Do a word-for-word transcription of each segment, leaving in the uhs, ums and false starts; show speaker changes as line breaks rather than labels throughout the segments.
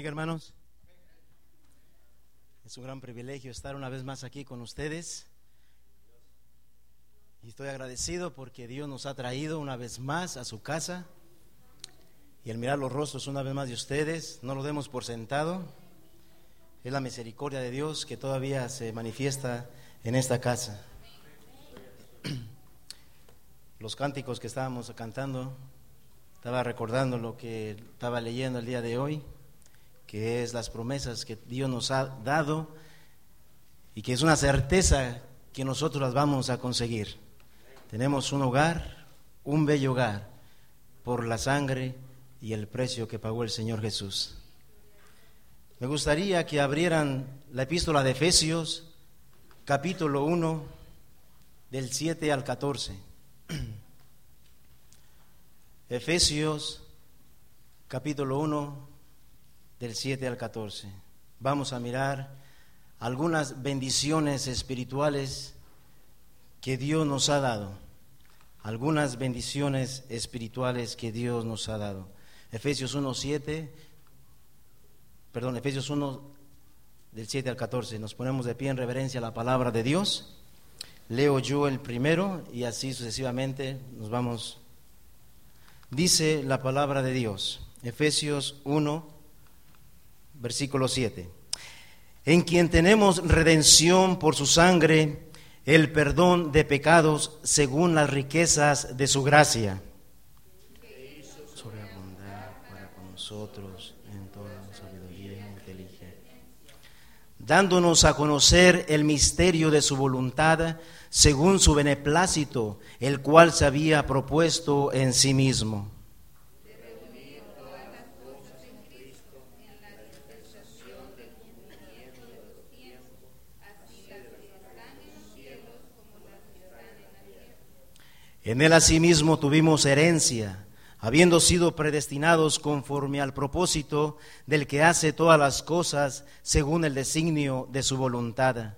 bendiga, hermanos. Es un gran privilegio estar una vez más aquí con ustedes. Y estoy agradecido porque Dios nos ha traído una vez más a su casa. Y al mirar los rostros una vez más de ustedes, no lo demos por sentado. Es la misericordia de Dios que todavía se manifiesta en esta casa. Los cánticos que estábamos cantando, estaba recordando lo que estaba leyendo el día de hoy, que es las promesas que Dios nos ha dado y que es una certeza que nosotros las vamos a conseguir. Tenemos un hogar, un bello hogar, por la sangre y el precio que pagó el Señor Jesús. Me gustaría que abrieran la epístola de Efesios, capítulo uno, del siete al catorce. Efesios, capítulo uno, del siete al catorce. Vamos a mirar algunas bendiciones espirituales que Dios nos ha dado. Algunas bendiciones espirituales que Dios nos ha dado. Efesios uno, siete, perdón, Efesios uno, del siete al catorce. Nos ponemos de pie en reverencia a la palabra de Dios. Leo yo el primero y así sucesivamente nos vamos. Dice la palabra de Dios, Efesios uno, versículo siete. En quien tenemos redención por su sangre, el perdón de pecados según las riquezas de su gracia. Sobreabundar para con nosotros en toda sabiduría e inteligencia, dándonos a conocer el misterio de su voluntad, según su beneplácito, el cual se había propuesto en sí mismo. De reunir todas las cosas en Cristo, en la dispensación del cumplimiento de los tiempos, así las que están en los cielos como las que están en la tierra. En él asimismo tuvimos herencia, habiendo sido predestinados conforme al propósito del que hace todas las cosas según el designio de su voluntad.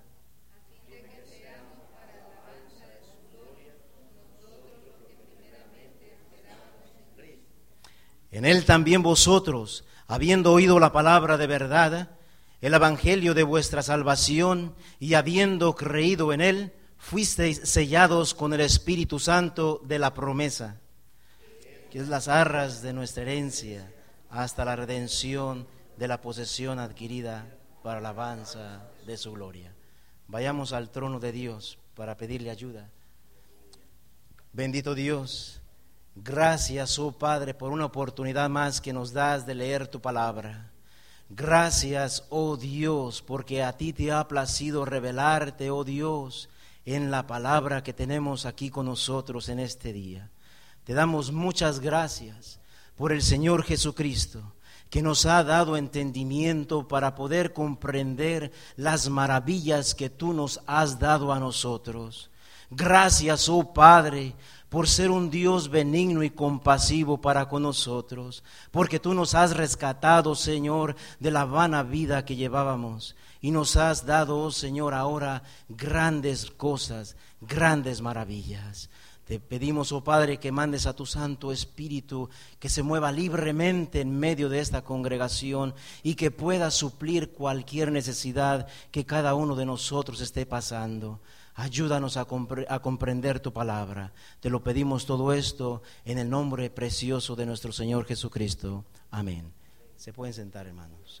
En él también vosotros, habiendo oído la palabra de verdad, el evangelio de vuestra salvación, y habiendo creído en él, fuisteis sellados con el Espíritu Santo de la promesa, que es las arras de nuestra herencia, hasta la redención de la posesión adquirida para la alabanza de su gloria. Vayamos al trono de Dios para pedirle ayuda. Bendito Dios, gracias, oh Padre, por una oportunidad más que nos das de leer tu palabra. Gracias, oh Dios, porque a ti te ha placido revelarte, oh Dios, en la palabra que tenemos aquí con nosotros en este día. Te damos muchas gracias por el Señor Jesucristo, que nos ha dado entendimiento para poder comprender las maravillas que tú nos has dado a nosotros. Gracias, oh Padre, por ser un Dios benigno y compasivo para con nosotros, porque tú nos has rescatado, Señor, de la vana vida que llevábamos, y nos has dado, oh Señor, ahora grandes cosas, grandes maravillas. Te pedimos, oh Padre, que mandes a tu Santo Espíritu, que se mueva libremente en medio de esta congregación y que pueda suplir cualquier necesidad que cada uno de nosotros esté pasando. Ayúdanos a, compre- a comprender tu palabra. Te lo pedimos todo esto en el nombre precioso de nuestro Señor Jesucristo. Amén. Se pueden sentar, hermanos.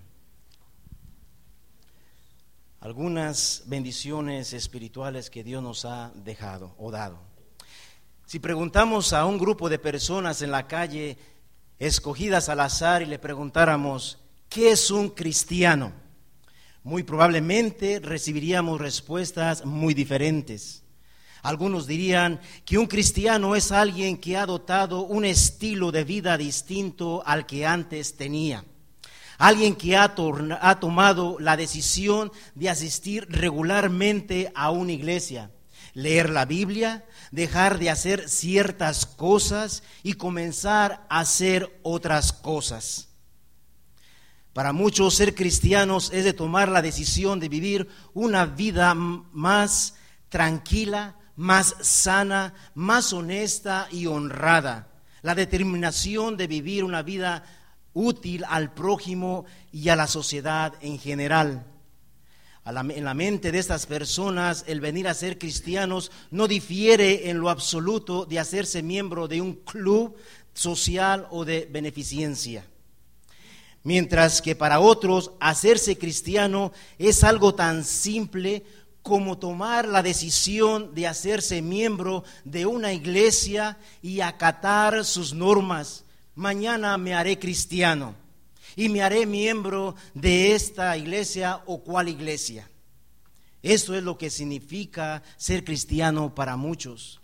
Algunas bendiciones espirituales que Dios nos ha dejado o dado. Si preguntamos a un grupo de personas en la calle, escogidas al azar, y le preguntáramos, ¿qué es un cristiano?, muy probablemente recibiríamos respuestas muy diferentes. Algunos dirían que un cristiano es alguien que ha adoptado un estilo de vida distinto al que antes tenía. Alguien que ha, torna, ha tomado la decisión de asistir regularmente a una iglesia, leer la Biblia, dejar de hacer ciertas cosas y comenzar a hacer otras cosas. Para muchos, ser cristianos es de tomar la decisión de vivir una vida más tranquila, más sana, más honesta y honrada. La determinación de vivir una vida útil al prójimo y a la sociedad en general. A la, en la mente de estas personas, el venir a ser cristianos no difiere en lo absoluto de hacerse miembro de un club social o de beneficencia. Mientras que para otros, hacerse cristiano es algo tan simple como tomar la decisión de hacerse miembro de una iglesia y acatar sus normas. Mañana me haré cristiano y me haré miembro de esta iglesia o cual iglesia. Esto es lo que significa ser cristiano para muchos.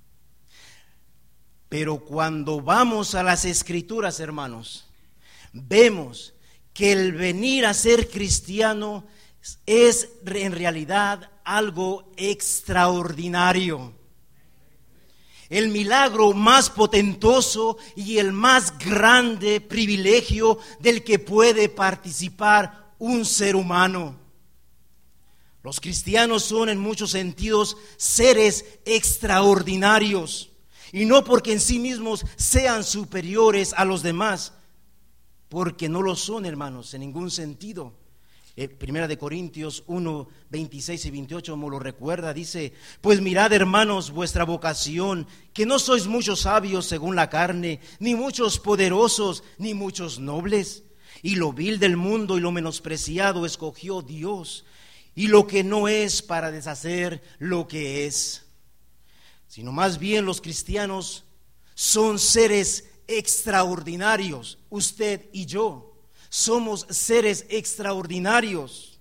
Pero cuando vamos a las Escrituras, hermanos, vemos que el venir a ser cristiano es en realidad algo extraordinario. El milagro más potentoso y el más grande privilegio del que puede participar un ser humano. Los cristianos son en muchos sentidos seres extraordinarios, y no porque en sí mismos sean superiores a los demás, porque no lo son, hermanos, en ningún sentido. Eh, Primera de Corintios uno, veintiséis y veintiocho me lo recuerda, dice: pues mirad, hermanos, vuestra vocación, que no sois muchos sabios según la carne, ni muchos poderosos, ni muchos nobles. Y lo vil del mundo y lo menospreciado escogió Dios, y lo que no es, para deshacer lo que es. Sino más bien los cristianos son seres extraordinarios. Usted y yo somos seres extraordinarios,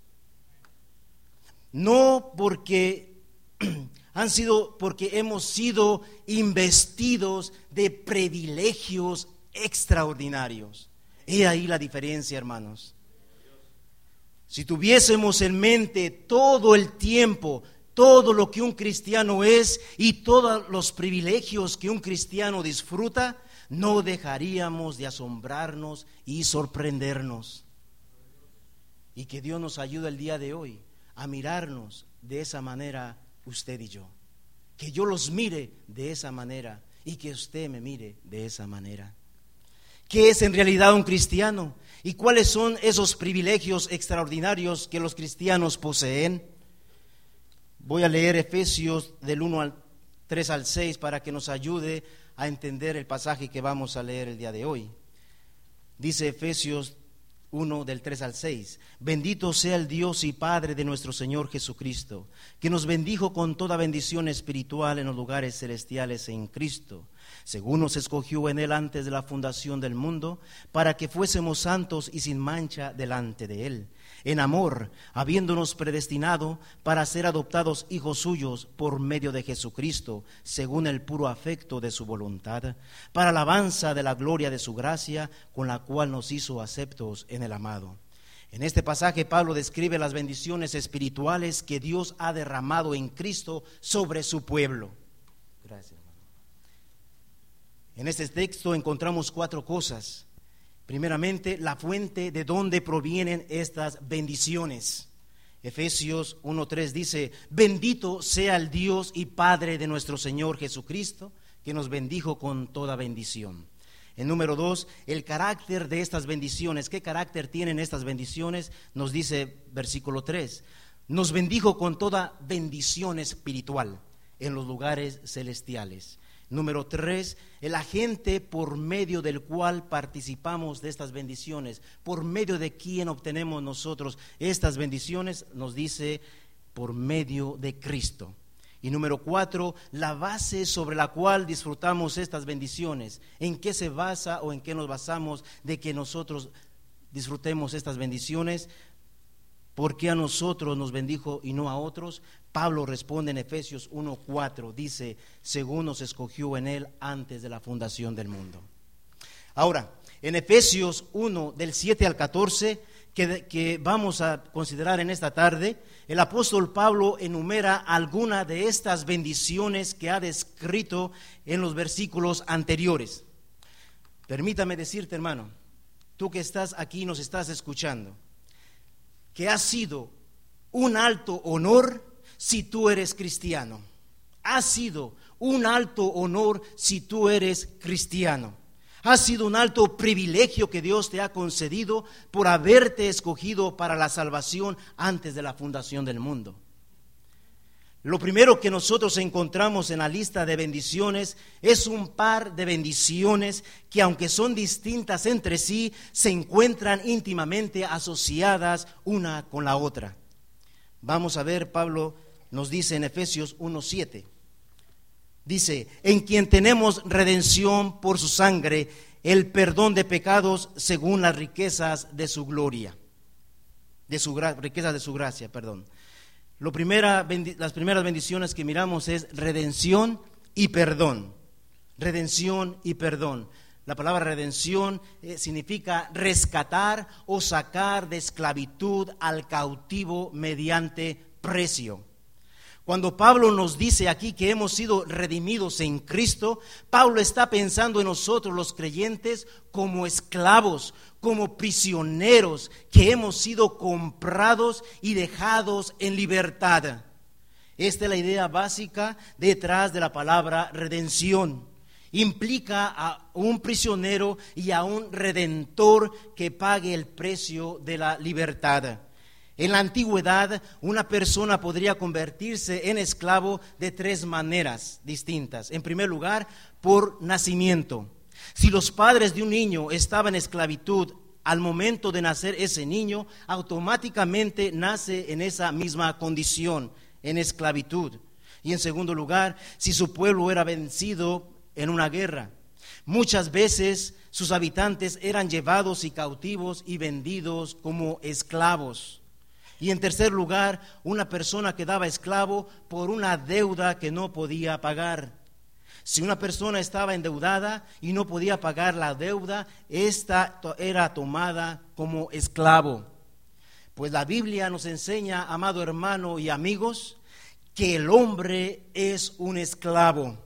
no porque han sido, porque hemos sido investidos de privilegios extraordinarios. He ahí la diferencia, hermanos. Si tuviésemos en mente todo el tiempo, todo lo que un cristiano es y todos los privilegios que un cristiano disfruta, no dejaríamos de asombrarnos y sorprendernos. Y que Dios nos ayude el día de hoy a mirarnos de esa manera, usted y yo. Que yo los mire de esa manera y que usted me mire de esa manera. ¿Qué es en realidad un cristiano? ¿Y cuáles son esos privilegios extraordinarios que los cristianos poseen? Voy a leer Efesios del uno al tres al seis para que nos ayude a entender el pasaje que vamos a leer el día de hoy. Dice Efesios uno del tres al seis: bendito sea el Dios y Padre de nuestro Señor Jesucristo, que nos bendijo con toda bendición espiritual en los lugares celestiales en Cristo, según nos escogió en Él antes de la fundación del mundo, para que fuésemos santos y sin mancha delante de Él, en amor, habiéndonos predestinado para ser adoptados hijos suyos por medio de Jesucristo, según el puro afecto de su voluntad, para alabanza de la gloria de su gracia, con la cual nos hizo aceptos en el amado. En este pasaje Pablo describe las bendiciones espirituales que Dios ha derramado en Cristo sobre su pueblo. Gracias, hermano. En este texto encontramos cuatro cosas. Primeramente, la fuente de donde provienen estas bendiciones. Efesios uno tres dice: bendito sea el Dios y Padre de nuestro Señor Jesucristo, que nos bendijo con toda bendición. En número dos, el carácter de estas bendiciones. ¿Qué carácter tienen estas bendiciones? Nos dice versículo tres: nos bendijo con toda bendición espiritual en los lugares celestiales. Número tres, el agente por medio del cual participamos de estas bendiciones, por medio de quien obtenemos nosotros estas bendiciones, nos dice: por medio de Cristo. Y número cuatro, la base sobre la cual disfrutamos estas bendiciones. ¿En qué se basa o en qué nos basamos de que nosotros disfrutemos estas bendiciones? ¿Por qué a nosotros nos bendijo y no a otros? Pablo responde en Efesios uno cuatro, dice: según nos escogió en Él antes de la fundación del mundo. Ahora, en Efesios uno del siete al catorce, que, que vamos a considerar en esta tarde, el apóstol Pablo enumera alguna de estas bendiciones que ha descrito en los versículos anteriores. Permítame decirte, hermano, tú que estás aquí y nos estás escuchando, que ha sido un alto honor si tú eres cristiano. Ha sido un alto honor si tú eres cristiano. Ha sido un alto privilegio que Dios te ha concedido por haberte escogido para la salvación antes de la fundación del mundo. Lo primero que nosotros encontramos en la lista de bendiciones es un par de bendiciones que, aunque son distintas entre sí, se encuentran íntimamente asociadas una con la otra. Vamos a ver, Pablo nos dice en Efesios uno siete. Dice, en quien tenemos redención por su sangre, el perdón de pecados según las riquezas de su gloria, de su gra- riquezas de su gracia, perdón. Lo primera, las primeras bendiciones que miramos es redención y perdón. Redención y perdón. La palabra redención eh, significa rescatar o sacar de esclavitud al cautivo mediante precio. Cuando Pablo nos dice aquí que hemos sido redimidos en Cristo, Pablo está pensando en nosotros los creyentes como esclavos, como prisioneros que hemos sido comprados y dejados en libertad. Esta es la idea básica detrás de la palabra redención. Implica a un prisionero y a un redentor que pague el precio de la libertad. En la antigüedad, una persona podría convertirse en esclavo de tres maneras distintas. En primer lugar, por nacimiento. Si los padres de un niño estaban en esclavitud al momento de nacer ese niño, automáticamente nace en esa misma condición, en esclavitud. Y en segundo lugar, si su pueblo era vencido en una guerra, muchas veces sus habitantes eran llevados y cautivos y vendidos como esclavos. Y en tercer lugar, una persona quedaba esclavo por una deuda que no podía pagar. Si una persona estaba endeudada y no podía pagar la deuda, esta era tomada como esclavo. Pues la Biblia nos enseña, amado hermano y amigos, que el hombre es un esclavo.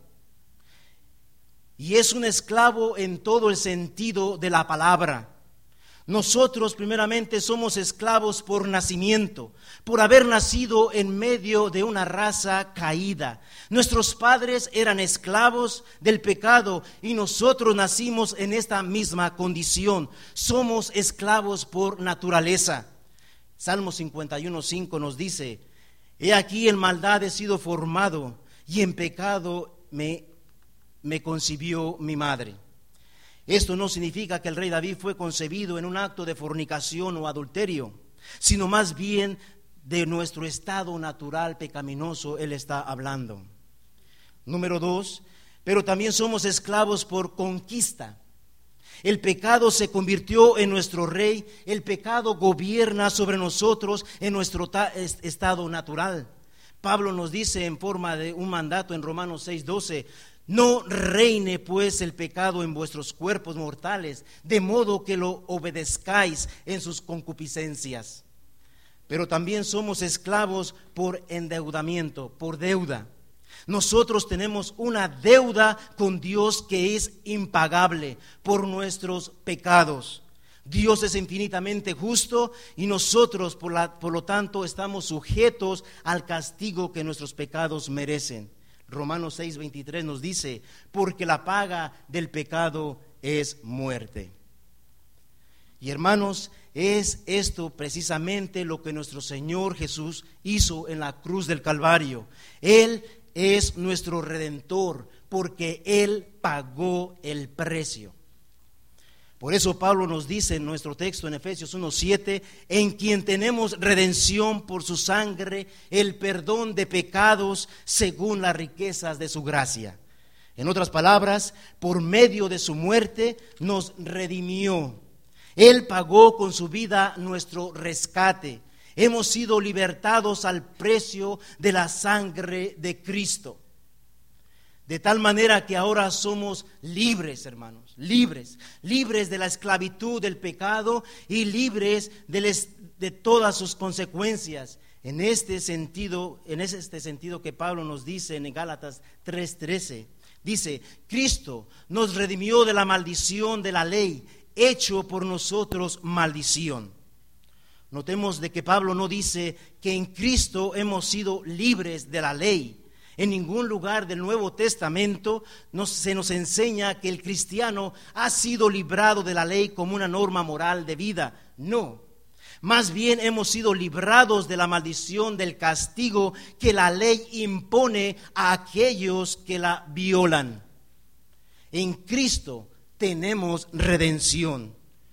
Y es un esclavo en todo el sentido de la palabra. Nosotros primeramente somos esclavos por nacimiento, por haber nacido en medio de una raza caída. Nuestros padres eran esclavos del pecado y nosotros nacimos en esta misma condición. Somos esclavos por naturaleza. Salmo cincuenta y uno cinco nos dice, he aquí en maldad he sido formado y en pecado me, me concibió mi madre. Esto no significa que el rey David fue concebido en un acto de fornicación o adulterio, sino más bien de nuestro estado natural pecaminoso él está hablando. Número dos, pero también somos esclavos por conquista. El pecado se convirtió en nuestro rey, el pecado gobierna sobre nosotros en nuestro ta- estado natural. Pablo nos dice en forma de un mandato en Romanos seis doce, no reine pues el pecado en vuestros cuerpos mortales, de modo que lo obedezcáis en sus concupiscencias. Pero también somos esclavos por endeudamiento, por deuda. Nosotros tenemos una deuda con Dios que es impagable por nuestros pecados. Dios es infinitamente justo y nosotros por, la, por lo tanto estamos sujetos al castigo que nuestros pecados merecen. Romanos seis veintitrés nos dice, porque la paga del pecado es muerte. Y hermanos, es esto precisamente lo que nuestro Señor Jesús hizo en la cruz del Calvario. Él es nuestro Redentor, porque Él pagó el precio. Por eso Pablo nos dice en nuestro texto en Efesios uno siete, en quien tenemos redención por su sangre, el perdón de pecados según las riquezas de su gracia. En otras palabras, por medio de su muerte nos redimió. Él pagó con su vida nuestro rescate. Hemos sido libertados al precio de la sangre de Cristo. De tal manera que ahora somos libres, hermanos, libres, libres de la esclavitud del pecado y libres de, les, de todas sus consecuencias. En este sentido, en este sentido que Pablo nos dice en Gálatas tres trece, dice, Cristo nos redimió de la maldición de la ley, hecho por nosotros maldición. Notemos de que Pablo no dice que en Cristo hemos sido libres de la ley. En ningún lugar del Nuevo Testamento nos, se nos enseña que el cristiano ha sido librado de la ley como una norma moral de vida. No, más bien hemos sido librados de la maldición del castigo que la ley impone a aquellos que la violan. En Cristo tenemos redención.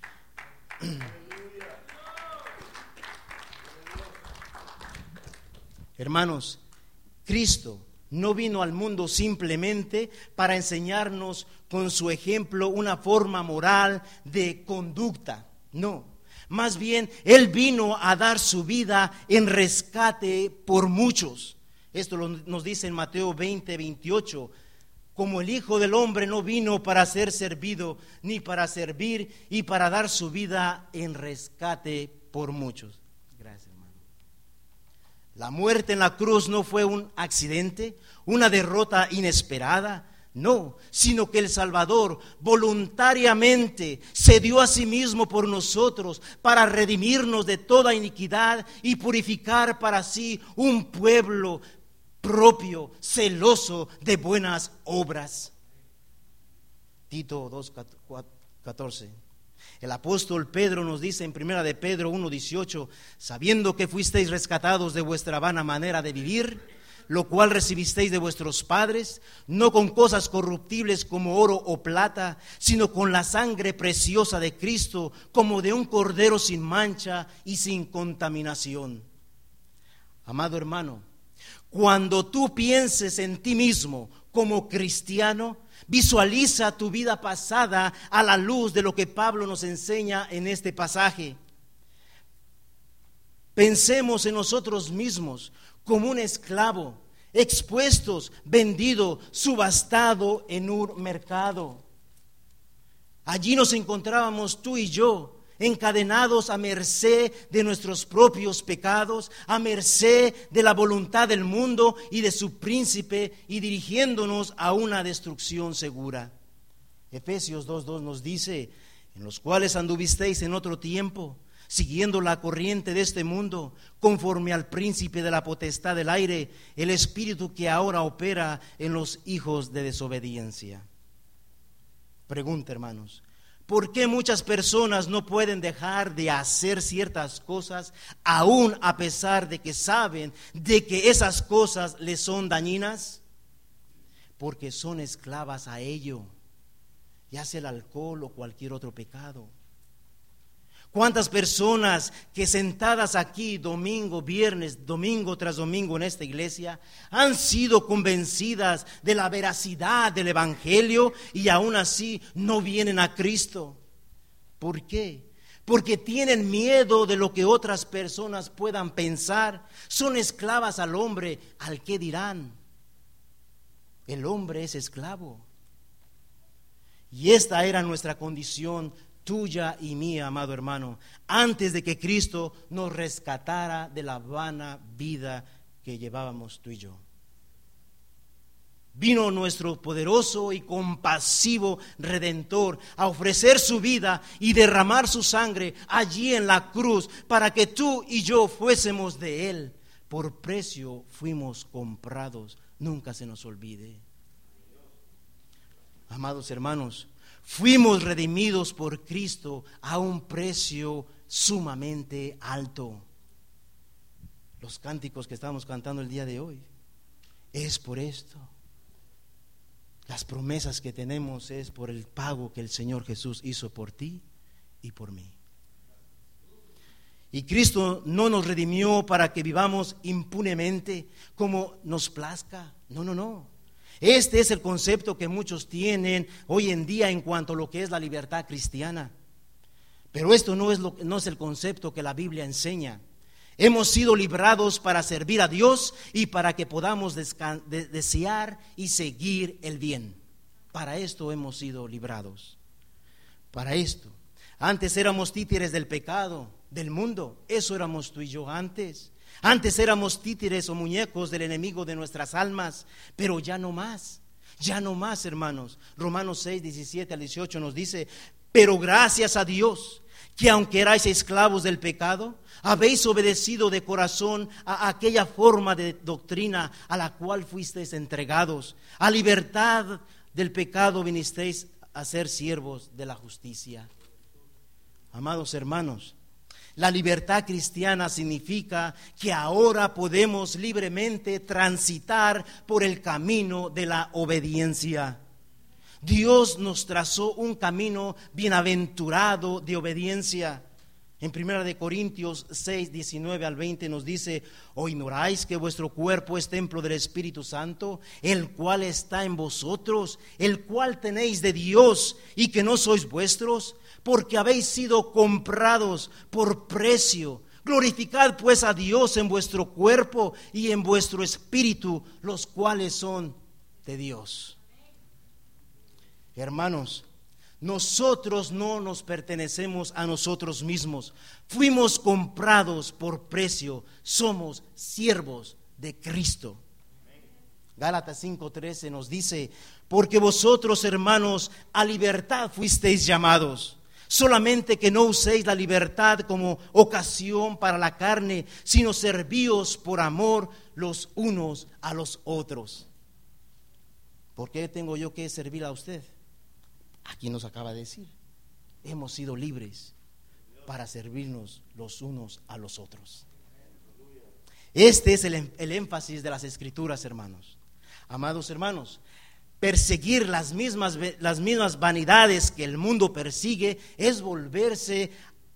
Hermanos, Cristo no vino al mundo simplemente para enseñarnos con su ejemplo una forma moral de conducta. No, más bien Él vino a dar su vida en rescate por muchos. Esto lo, nos dice en Mateo veinte, veintiocho. Como el Hijo del Hombre no vino para ser servido, ni para servir, y para dar su vida en rescate por muchos. Gracias, hermano. La muerte en la cruz no fue un accidente, una derrota inesperada, no, sino que el Salvador voluntariamente se dio a sí mismo por nosotros para redimirnos de toda iniquidad y purificar para sí un pueblo propio, celoso de buenas obras. Tito dos, catorce. El apóstol Pedro nos dice en primera de Pedro uno, dieciocho, sabiendo que fuisteis rescatados de vuestra vana manera de vivir, lo cual recibisteis de vuestros padres, no con cosas corruptibles como oro o plata, sino con la sangre preciosa de Cristo, como de un cordero sin mancha y sin contaminación. Amado hermano, cuando tú pienses en ti mismo como cristiano, visualiza tu vida pasada a la luz de lo que Pablo nos enseña en este pasaje. Pensemos en nosotros mismos como un esclavo, expuestos, vendido, subastado en un mercado. Allí nos encontrábamos tú y yo, encadenados a merced de nuestros propios pecados, a merced de la voluntad del mundo y de su príncipe, y dirigiéndonos a una destrucción segura. Efesios dos, dos nos dice, en los cuales anduvisteis en otro tiempo, siguiendo la corriente de este mundo, conforme al príncipe de la potestad del aire, el espíritu que ahora opera en los hijos de desobediencia. Pregunta, hermanos, ¿por qué muchas personas no pueden dejar de hacer ciertas cosas, aún a pesar de que saben de que esas cosas les son dañinas? Porque son esclavas a ello, ya sea el alcohol o cualquier otro pecado. ¿Cuántas personas que sentadas aquí domingo, viernes, domingo tras domingo en esta iglesia han sido convencidas de la veracidad del evangelio y aún así no vienen a Cristo? ¿Por qué? Porque tienen miedo de lo que otras personas puedan pensar. Son esclavas al hombre, al que dirán. El hombre es esclavo. Y esta era nuestra condición, tuya y mía, amado hermano, antes de que Cristo nos rescatara de la vana vida que llevábamos tú y yo. Vino nuestro poderoso y compasivo Redentor a ofrecer su vida y derramar su sangre allí en la cruz para que tú y yo fuésemos de Él. Por precio fuimos comprados, nunca se nos olvide. Amados hermanos, fuimos redimidos por Cristo a un precio sumamente alto. Los cánticos que estamos cantando el día de hoy es por esto. Las promesas que tenemos es por el pago que el Señor Jesús hizo por ti y por mí. Y Cristo no nos redimió para que vivamos impunemente como nos plazca. No, no, no. Este es el concepto que muchos tienen hoy en día en cuanto a lo que es la libertad cristiana. Pero esto no es, lo, no es el concepto que la Biblia enseña. Hemos sido librados para servir a Dios y para que podamos desca- de- desear y seguir el bien. Para esto hemos sido librados. Para esto. Antes éramos títeres del pecado, del mundo. Eso éramos tú y yo antes. Antes éramos títeres o muñecos del enemigo de nuestras almas, pero ya no más, ya no más, hermanos. Romanos seis, diecisiete al dieciocho nos dice, pero gracias a Dios que aunque erais esclavos del pecado, habéis obedecido de corazón a aquella forma de doctrina a la cual fuisteis entregados. A libertad del pecado vinisteis a ser siervos de la justicia. Amados hermanos, la libertad cristiana significa que ahora podemos libremente transitar por el camino de la obediencia. Dios nos trazó un camino bienaventurado de obediencia. En primera de Corintios seis, diecinueve al veinte nos dice: ¿o ignoráis que vuestro cuerpo es templo del Espíritu Santo, el cual está en vosotros, el cual tenéis de Dios, y que no sois vuestros? Porque habéis sido comprados por precio. Glorificad pues a Dios en vuestro cuerpo y en vuestro espíritu, los cuales son de Dios. Hermanos, nosotros no nos pertenecemos a nosotros mismos. Fuimos comprados por precio. Somos siervos de Cristo. Gálatas cinco trece nos dice: porque vosotros, hermanos, a libertad fuisteis llamados. Solamente que no uséis la libertad como ocasión para la carne, sino servíos por amor los unos a los otros. ¿Por qué tengo yo que servir a usted? Aquí nos acaba de decir: hemos sido libres para servirnos los unos a los otros. Este es el, el énfasis de las Escrituras, hermanos. Amados hermanos, perseguir las mismas, las mismas vanidades que el mundo persigue es volverse,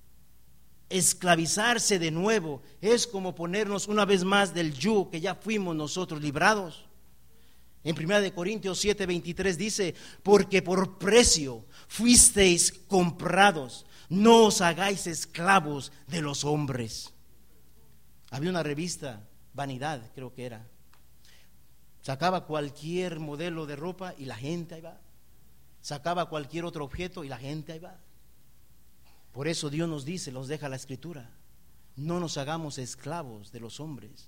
esclavizarse de nuevo. Es como ponernos una vez más del yugo que ya fuimos nosotros librados. En primera de Corintios siete veintitrés dice: porque por precio fuisteis comprados, no os hagáis esclavos de los hombres. Había una revista, Vanidad creo que era, sacaba cualquier modelo de ropa y la gente ahí va, sacaba cualquier otro objeto y la gente ahí va. Por eso Dios nos dice, nos deja la Escritura: no nos hagamos esclavos de los hombres.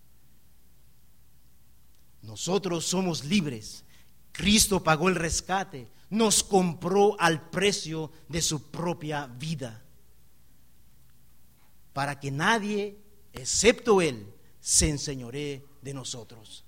Nosotros somos libres. Cristo pagó el rescate, nos compró al precio de su propia vida, para que nadie, excepto Él, se enseñoree de nosotros.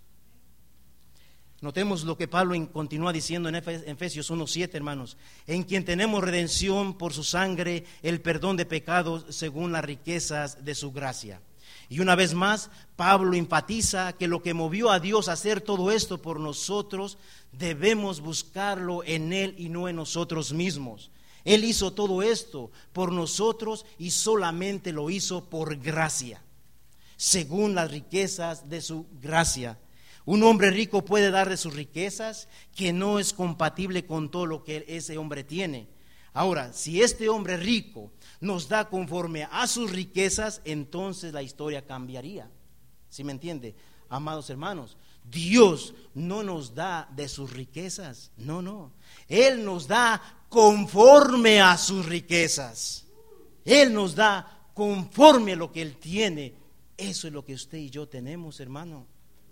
Notemos lo que Pablo continúa diciendo en Efesios uno siete, hermanos: en quien tenemos redención por su sangre, el perdón de pecados según las riquezas de su gracia. Y una vez más, Pablo enfatiza que lo que movió a Dios a hacer todo esto por nosotros, debemos buscarlo en Él y no en nosotros mismos. Él hizo todo esto por nosotros y solamente lo hizo por gracia, según las riquezas de su gracia. Un hombre rico puede dar de sus riquezas, que no es compatible con todo lo que ese hombre tiene. Ahora, si este hombre rico nos da conforme a sus riquezas, entonces la historia cambiaría. ¿Sí me entiende? Amados hermanos, Dios no nos da de sus riquezas, no, no. Él nos da conforme a sus riquezas. Él nos da conforme a lo que Él tiene. Eso es lo que usted y yo tenemos, hermano.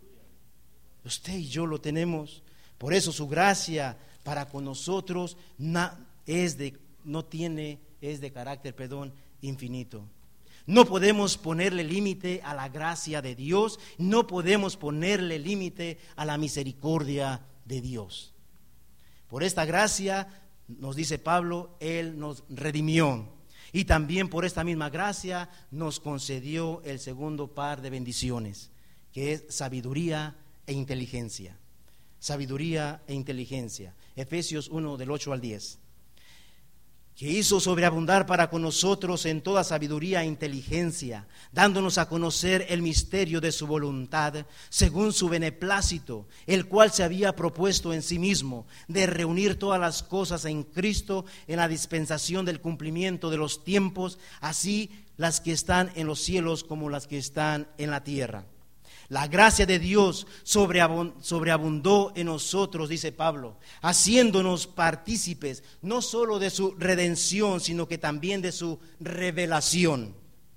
Usted y yo lo tenemos. Por eso su gracia para con nosotros es de, no tiene, es de carácter, perdón, infinito. No podemos ponerle límite a la gracia de Dios, no podemos ponerle límite a la misericordia de Dios. Por esta gracia, nos dice Pablo, Él nos redimió. Y también por esta misma gracia nos concedió el segundo par de bendiciones, que es sabiduría e inteligencia. Sabiduría e inteligencia. Efesios uno del ocho al diez. Que hizo sobreabundar para con nosotros en toda sabiduría e inteligencia, dándonos a conocer el misterio de su voluntad, según su beneplácito, el cual se había propuesto en sí mismo, de reunir todas las cosas en Cristo, en la dispensación del cumplimiento de los tiempos, así las que están en los cielos como las que están en la tierra. La gracia de Dios sobreabundó en nosotros, dice Pablo, haciéndonos partícipes no solo de su redención, sino que también de su revelación.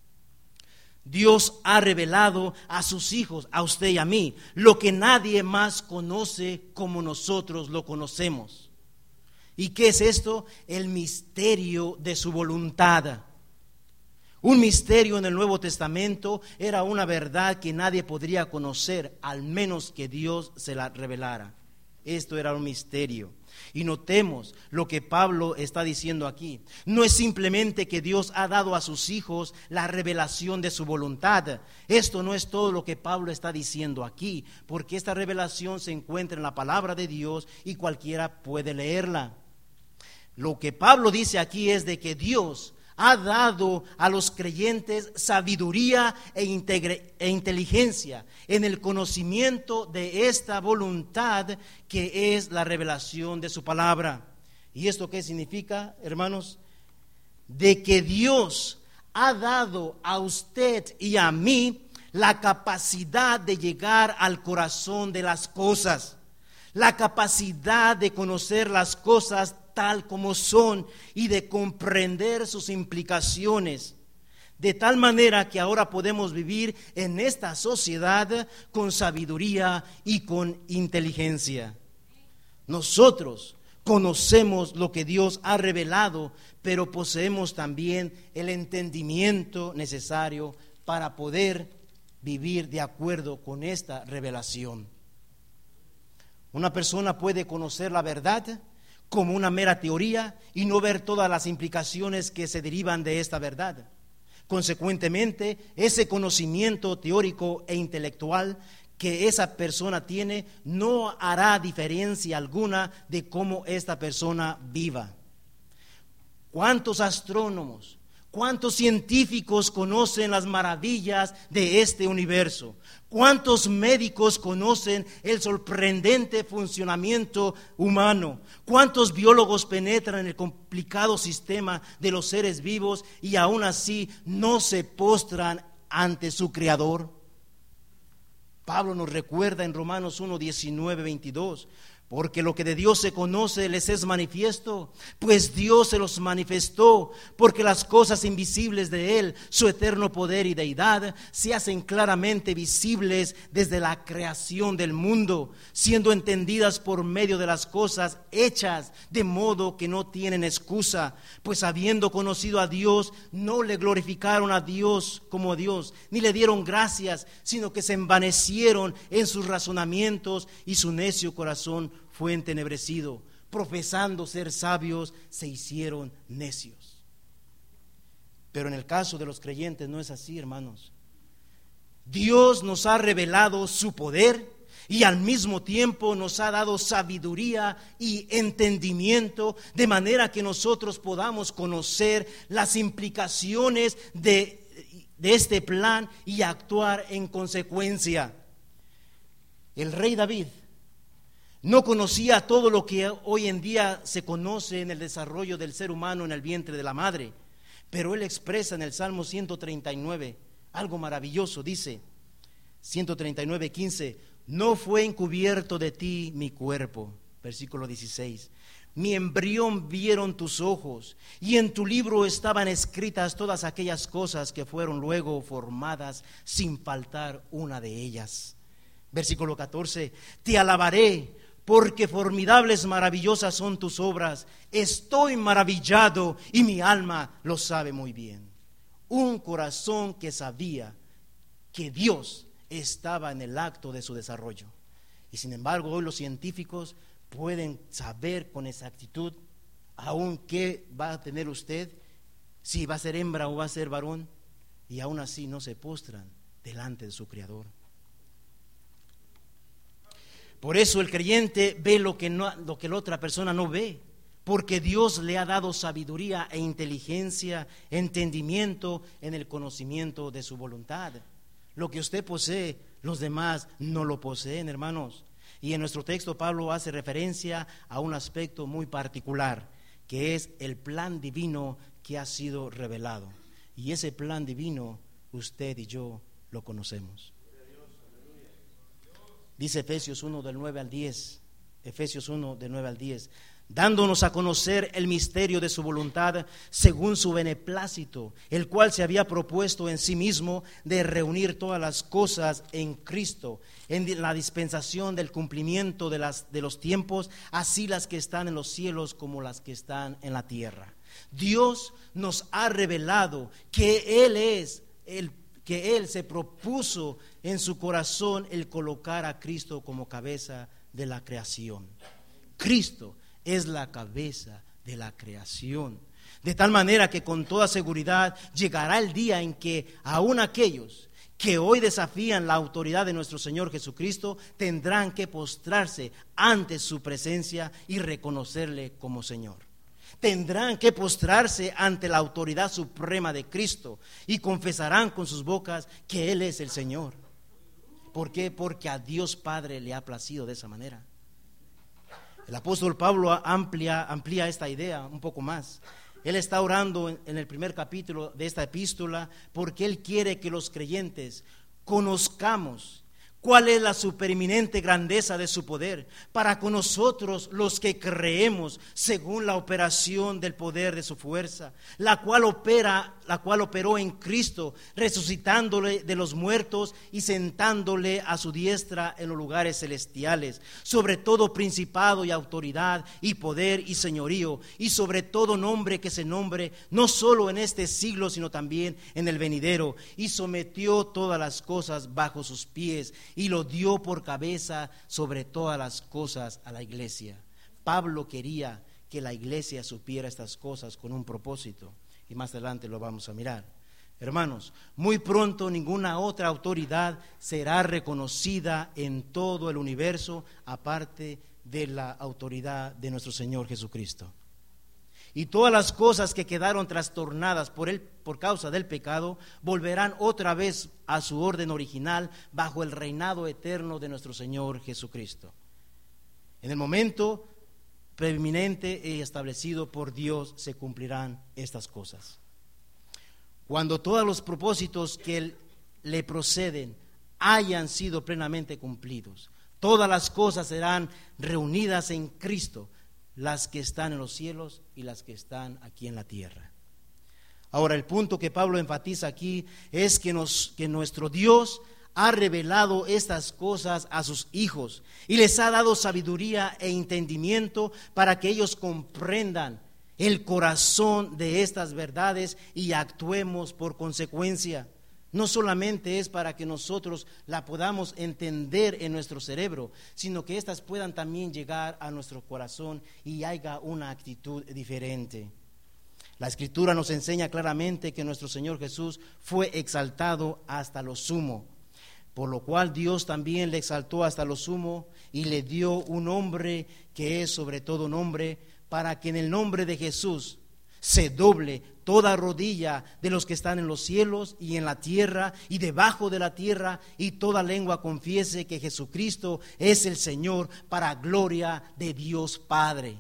Dios ha revelado a sus hijos, a usted y a mí, lo que nadie más conoce como nosotros lo conocemos. ¿Y qué es esto? El misterio de su voluntad. Un misterio en el Nuevo Testamento era una verdad que nadie podría conocer, al menos que Dios se la revelara. Esto era un misterio. Y notemos lo que Pablo está diciendo aquí. No es simplemente que Dios ha dado a sus hijos la revelación de su voluntad. Esto no es todo lo que Pablo está diciendo aquí, porque esta revelación se encuentra en la palabra de Dios y cualquiera puede leerla. Lo que Pablo dice aquí es de que Dios ha dado a los creyentes sabiduría e, integre, e inteligencia en el conocimiento de esta voluntad que es la revelación de su palabra. ¿Y esto qué significa, hermanos? De que Dios ha dado a usted y a mí la capacidad de llegar al corazón de las cosas, la capacidad de conocer las cosas tal como son y de comprender sus implicaciones, de tal manera que ahora podemos vivir en esta sociedad con sabiduría y con inteligencia. Nosotros conocemos lo que Dios ha revelado, pero poseemos también el entendimiento necesario para poder vivir de acuerdo con esta revelación. Una persona puede conocer la verdad como una mera teoría y no ver todas las implicaciones que se derivan de esta verdad. Consecuentemente, ese conocimiento teórico e intelectual que esa persona tiene no hará diferencia alguna de cómo esta persona viva. ¿Cuántos astrónomos, cuántos científicos conocen las maravillas de este universo? ¿Cuántos médicos conocen el sorprendente funcionamiento humano? ¿Cuántos biólogos penetran en el complicado sistema de los seres vivos y aún así no se postran ante su Creador? Pablo nos recuerda en Romanos uno, diecinueve, veintidós. Porque lo que de Dios se conoce les es manifiesto, pues Dios se los manifestó, porque las cosas invisibles de Él, su eterno poder y deidad, se hacen claramente visibles desde la creación del mundo, siendo entendidas por medio de las cosas hechas, de modo que no tienen excusa, pues habiendo conocido a Dios, no le glorificaron a Dios como Dios, ni le dieron gracias, sino que se envanecieron en sus razonamientos y su necio corazón fue entenebrecido, profesando ser sabios, se hicieron necios. Pero en el caso de los creyentes no es así, hermanos. Dios nos ha revelado su poder y al mismo tiempo nos ha dado sabiduría y entendimiento, de manera que nosotros podamos conocer las implicaciones de, de este plan y actuar en consecuencia. El rey David no conocía todo lo que hoy en día se conoce en el desarrollo del ser humano en el vientre de la madre, pero él expresa en el Salmo ciento treinta y nueve algo maravilloso. Dice ciento treinta y nueve, quince: no fue encubierto de ti mi cuerpo. Versículo dieciséis: mi embrión vieron tus ojos, y en tu libro estaban escritas todas aquellas cosas que fueron luego formadas, sin faltar una de ellas. Versículo catorce: te alabaré, porque formidables, maravillosas son tus obras. Estoy maravillado y mi alma lo sabe muy bien. Un corazón que sabía que Dios estaba en el acto de su desarrollo. Y sin embargo, hoy los científicos pueden saber con exactitud aún qué va a tener usted, si va a ser hembra o va a ser varón, y aún así no se postran delante de su Creador. Por eso el creyente ve lo que, no, lo que la otra persona no ve, porque Dios le ha dado sabiduría e inteligencia, entendimiento en el conocimiento de su voluntad. Lo que usted posee, los demás no lo poseen, hermanos. Y en nuestro texto Pablo hace referencia a un aspecto muy particular, que es el plan divino que ha sido revelado. Y ese plan divino usted y yo lo conocemos. Dice Efesios uno del nueve al diez, Efesios uno del nueve al diez, dándonos a conocer el misterio de su voluntad según su beneplácito, el cual se había propuesto en sí mismo de reunir todas las cosas en Cristo, en la dispensación del cumplimiento de, las, de los tiempos, así las que están en los cielos como las que están en la tierra. Dios nos ha revelado que Él es el que Él se propuso en su corazón el colocar a Cristo como cabeza de la creación. Cristo es la cabeza de la creación. De tal manera que con toda seguridad llegará el día en que aún aquellos que hoy desafían la autoridad de nuestro Señor Jesucristo tendrán que postrarse ante su presencia y reconocerle como Señor. Tendrán que postrarse ante la autoridad suprema de Cristo y confesarán con sus bocas que Él es el Señor. ¿Por qué? Porque a Dios Padre le ha placido de esa manera. El apóstol Pablo amplía, amplía esta idea un poco más. Él está orando en, en el primer capítulo de esta epístola porque Él quiere que los creyentes conozcamos cuál es la supereminente grandeza de su poder para con nosotros los que creemos según la operación del poder de su fuerza, la cual opera, la cual operó en Cristo, resucitándole de los muertos y sentándole a su diestra en los lugares celestiales, sobre todo principado y autoridad y poder y señorío, y sobre todo nombre que se nombre, no solo en este siglo, sino también en el venidero, y sometió todas las cosas bajo sus pies, y lo dio por cabeza sobre todas las cosas a la iglesia. Pablo quería que la iglesia supiera estas cosas con un propósito, y más adelante lo vamos a mirar. Hermanos, muy pronto ninguna otra autoridad será reconocida en todo el universo aparte de la autoridad de nuestro Señor Jesucristo. Y todas las cosas que quedaron trastornadas por él por causa del pecado volverán otra vez a su orden original bajo el reinado eterno de nuestro Señor Jesucristo. En el momento preeminente y establecido por Dios se cumplirán estas cosas. Cuando todos los propósitos que le proceden hayan sido plenamente cumplidos, todas las cosas serán reunidas en Cristo, las que están en los cielos y las que están aquí en la tierra. Ahora, el punto que Pablo enfatiza aquí es que, nos, que nuestro Dios ha revelado estas cosas a sus hijos y les ha dado sabiduría e entendimiento para que ellos comprendan el corazón de estas verdades y actuemos por consecuencia. No solamente es para que nosotros la podamos entender en nuestro cerebro, sino que éstas puedan también llegar a nuestro corazón y haya una actitud diferente. La Escritura nos enseña claramente que nuestro Señor Jesús fue exaltado hasta lo sumo, por lo cual Dios también le exaltó hasta lo sumo y le dio un nombre que es sobre todo nombre, para que en el nombre de Jesús se doble toda rodilla de los que están en los cielos y en la tierra y debajo de la tierra, y toda lengua confiese que Jesucristo es el Señor, para gloria de Dios Padre.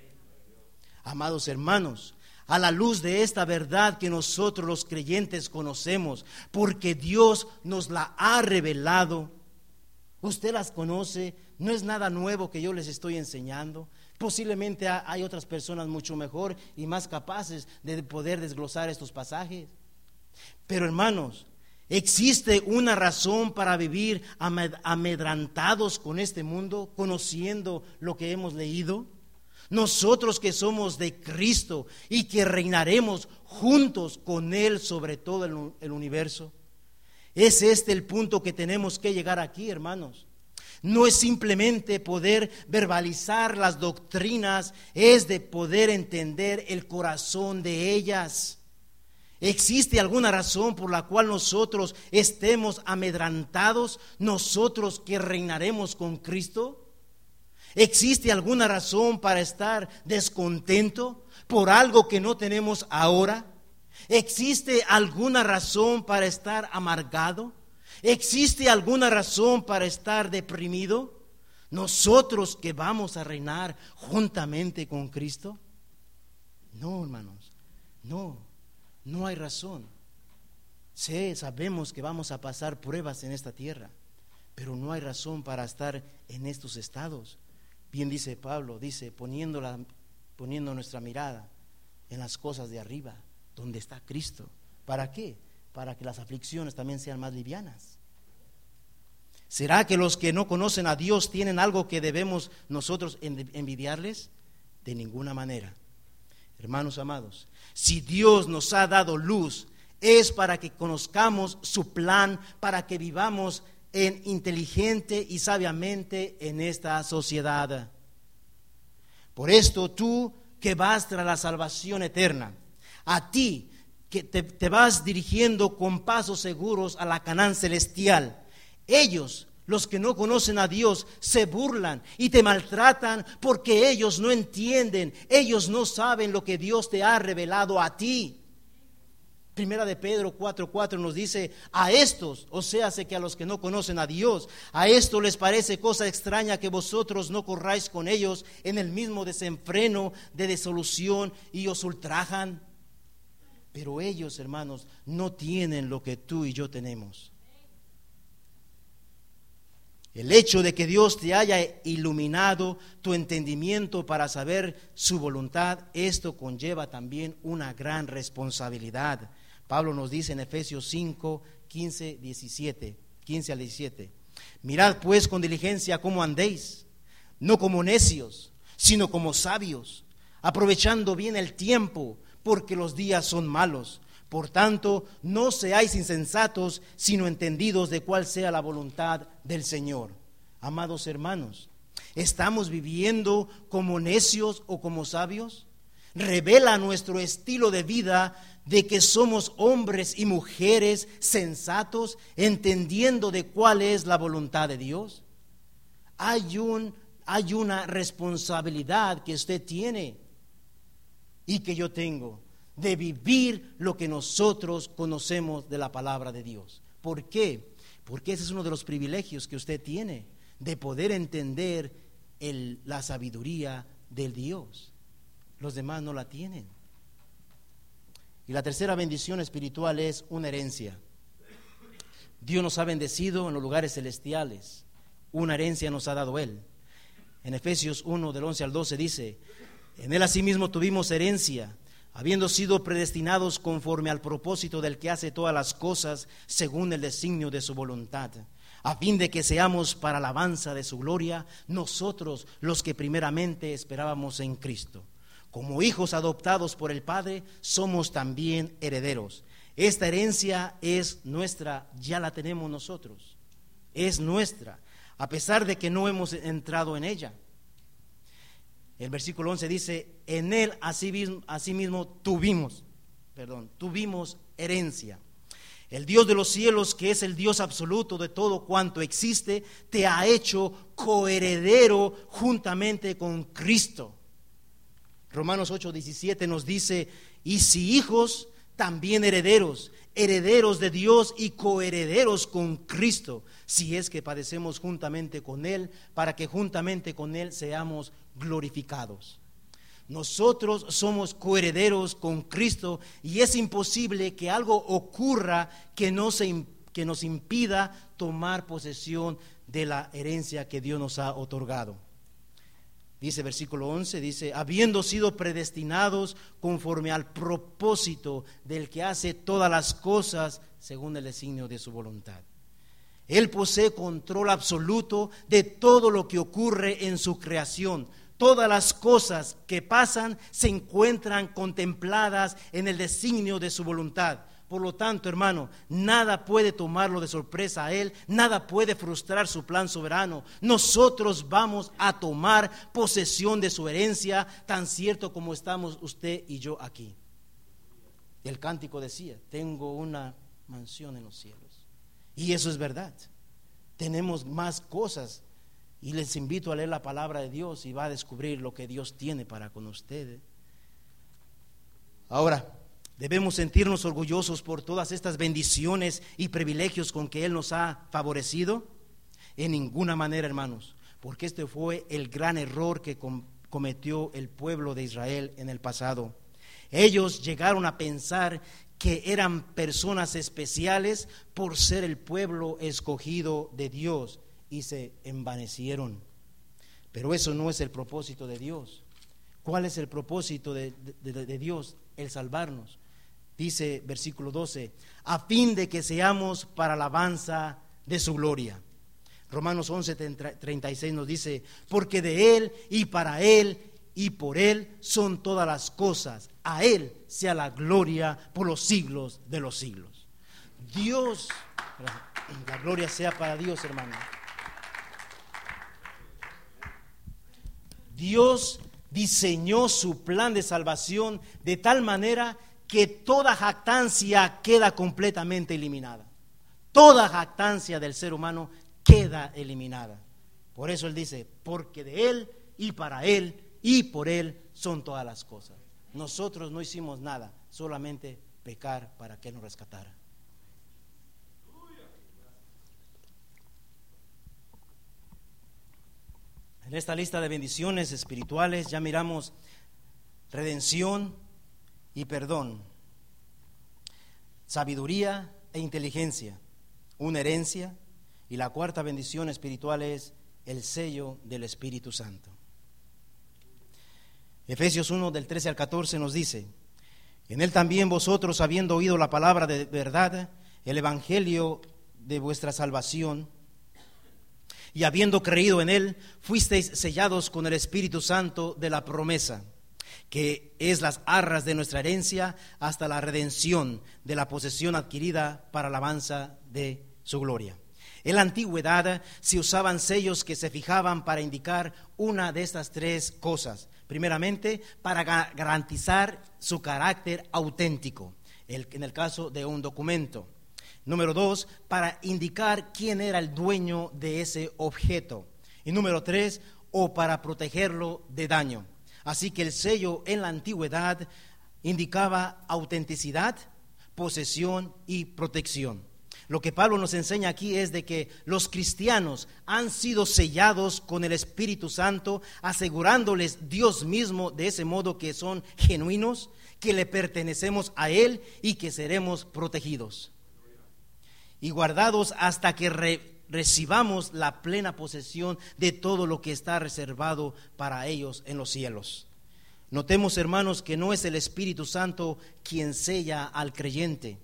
Amados hermanos, a la luz de esta verdad que nosotros los creyentes conocemos, porque Dios nos la ha revelado, usted las conoce, no es nada nuevo que yo les estoy enseñando. Posiblemente hay otras personas mucho mejor y más capaces de poder desglosar estos pasajes. Pero hermanos, ¿existe una razón para vivir amedrantados con este mundo, conociendo lo que hemos leído? Nosotros que somos de Cristo y que reinaremos juntos con Él sobre todo el, el universo. Es este el punto que tenemos que llegar aquí, hermanos. No es simplemente poder verbalizar las doctrinas, es de poder entender el corazón de ellas. ¿Existe alguna razón por la cual nosotros estemos amedrantados, nosotros que reinaremos con Cristo? ¿Existe alguna razón para estar descontento por algo que no tenemos ahora? ¿Existe alguna razón para estar amargado? ¿Existe alguna razón para estar deprimido? Nosotros que vamos a reinar juntamente con Cristo. No, hermanos, no, no hay razón. Sí, sabemos que vamos a pasar pruebas en esta tierra, pero no hay razón para estar en estos estados. Bien dice Pablo, dice, poniendo, la, poniendo nuestra mirada en las cosas de arriba, donde está Cristo. ¿Para qué? Para que las aflicciones también sean más livianas. ¿Será que los que no conocen a Dios tienen algo que debemos nosotros envidiarles? De ninguna manera. Hermanos amados, si Dios nos ha dado luz, es para que conozcamos su plan, para que vivamos en inteligente y sabiamente en esta sociedad. Por esto tú que vas tras la salvación eterna, a ti que te, te vas dirigiendo con pasos seguros a la Canaán celestial, ellos, los que no conocen a Dios, se burlan y te maltratan porque ellos no entienden, ellos no saben lo que Dios te ha revelado a ti. Primera de Pedro cuatro cuatro nos dice: a estos, o sea, sé que a los que no conocen a Dios, a esto les parece cosa extraña que vosotros no corráis con ellos en el mismo desenfreno de disolución y os ultrajan. Pero ellos, hermanos, no tienen lo que tú y yo tenemos. El hecho de que Dios te haya iluminado tu entendimiento para saber su voluntad, esto conlleva también una gran responsabilidad. Pablo nos dice en Efesios cinco, quince, diecisiete, quince al diecisiete: mirad pues con diligencia cómo andéis, no como necios, sino como sabios, aprovechando bien el tiempo, porque los días son malos. Por tanto, no seáis insensatos, sino entendidos de cuál sea la voluntad del Señor. Amados hermanos, ¿estamos viviendo como necios o como sabios? ¿Revela nuestro estilo de vida de que somos hombres y mujeres sensatos, entendiendo de cuál es la voluntad de Dios? Hay un, hay una responsabilidad que usted tiene y que yo tengo, de vivir lo que nosotros conocemos de la palabra de Dios. ¿Por qué? Porque ese es uno de los privilegios que usted tiene, de poder entender el, la sabiduría del Dios. Los demás no la tienen. Y la tercera bendición espiritual es una herencia. Dios nos ha bendecido en los lugares celestiales. Una herencia nos ha dado Él. En Efesios uno, del once al doce dice: en Él asimismo tuvimos herencia, habiendo sido predestinados conforme al propósito del que hace todas las cosas según el designio de su voluntad, a fin de que seamos para alabanza de su gloria, nosotros los que primeramente esperábamos en Cristo. Como hijos adoptados por el Padre, somos también herederos. Esta herencia es nuestra, ya la tenemos nosotros, es nuestra, a pesar de que no hemos entrado en ella. El versículo once dice: en Él asimismo, asimismo tuvimos, perdón, tuvimos herencia. El Dios de los cielos, que es el Dios absoluto de todo cuanto existe, te ha hecho coheredero juntamente con Cristo. Romanos ocho diecisiete nos dice: y si hijos, también herederos, herederos de Dios y coherederos con Cristo, si es que padecemos juntamente con Él, para que juntamente con Él seamos glorificados. Nosotros somos coherederos con Cristo y es imposible que algo ocurra que, no se, que nos impida tomar posesión de la herencia que Dios nos ha otorgado. Dice versículo once, dice: habiendo sido predestinados conforme al propósito del que hace todas las cosas según el designio de su voluntad. Él posee control absoluto de todo lo que ocurre en su creación. Todas las cosas que pasan se encuentran contempladas en el designio de su voluntad. Por lo tanto, hermano, nada puede tomarlo de sorpresa a Él, nada puede frustrar su plan soberano. Nosotros vamos a tomar posesión de su herencia, tan cierto como estamos usted y yo aquí. El cántico decía: tengo una mansión en los cielos. Y eso es verdad. Tenemos más cosas. Y les invito a leer la palabra de Dios y va a descubrir lo que Dios tiene para con ustedes. Ahora, debemos sentirnos orgullosos por todas estas bendiciones y privilegios con que Él nos ha favorecido. En ninguna manera, hermanos, porque este fue el gran error que com- cometió el pueblo de Israel en el pasado. Ellos llegaron a pensar que eran personas especiales por ser el pueblo escogido de Dios y se envanecieron. Pero eso no es el propósito de Dios. ¿Cuál es el propósito de, de, de, de Dios? El salvarnos. Dice versículo doce: a fin de que seamos para alabanza de su gloria. Romanos once treinta y seis nos dice: porque de Él y para Él y por Él son todas las cosas. A Él sea la gloria por los siglos de los siglos. Dios, la gloria sea para Dios, hermano. Dios diseñó su plan de salvación de tal manera que toda jactancia queda completamente eliminada. Toda jactancia del ser humano queda eliminada. Por eso Él dice, porque de Él y para Él y por Él son todas las cosas. Nosotros no hicimos nada, solamente pecar para que Él nos rescatara. En esta lista de bendiciones espirituales ya miramos redención y perdón, sabiduría e inteligencia, una herencia, y la cuarta bendición espiritual es el sello del Espíritu Santo. Efesios uno del trece al catorce nos dice: en Él también vosotros, habiendo oído la palabra de verdad, el evangelio de vuestra salvación, y habiendo creído en Él, fuisteis sellados con el Espíritu Santo de la promesa, que es las arras de nuestra herencia hasta la redención de la posesión adquirida para alabanza de su gloria. En la antigüedad se usaban sellos que se fijaban para indicar una de estas tres cosas. Primeramente, para garantizar su carácter auténtico, en el caso de un documento. Número dos, para indicar quién era el dueño de ese objeto. Y número tres, o para protegerlo de daño. Así que el sello en la antigüedad indicaba autenticidad, posesión y protección. Lo que Pablo nos enseña aquí es de que los cristianos han sido sellados con el Espíritu Santo, asegurándoles Dios mismo de ese modo que son genuinos, que le pertenecemos a Él y que seremos protegidos y guardados hasta que re- recibamos la plena posesión de todo lo que está reservado para ellos en los cielos. Notemos, hermanos, que no es el Espíritu Santo quien sella al creyente.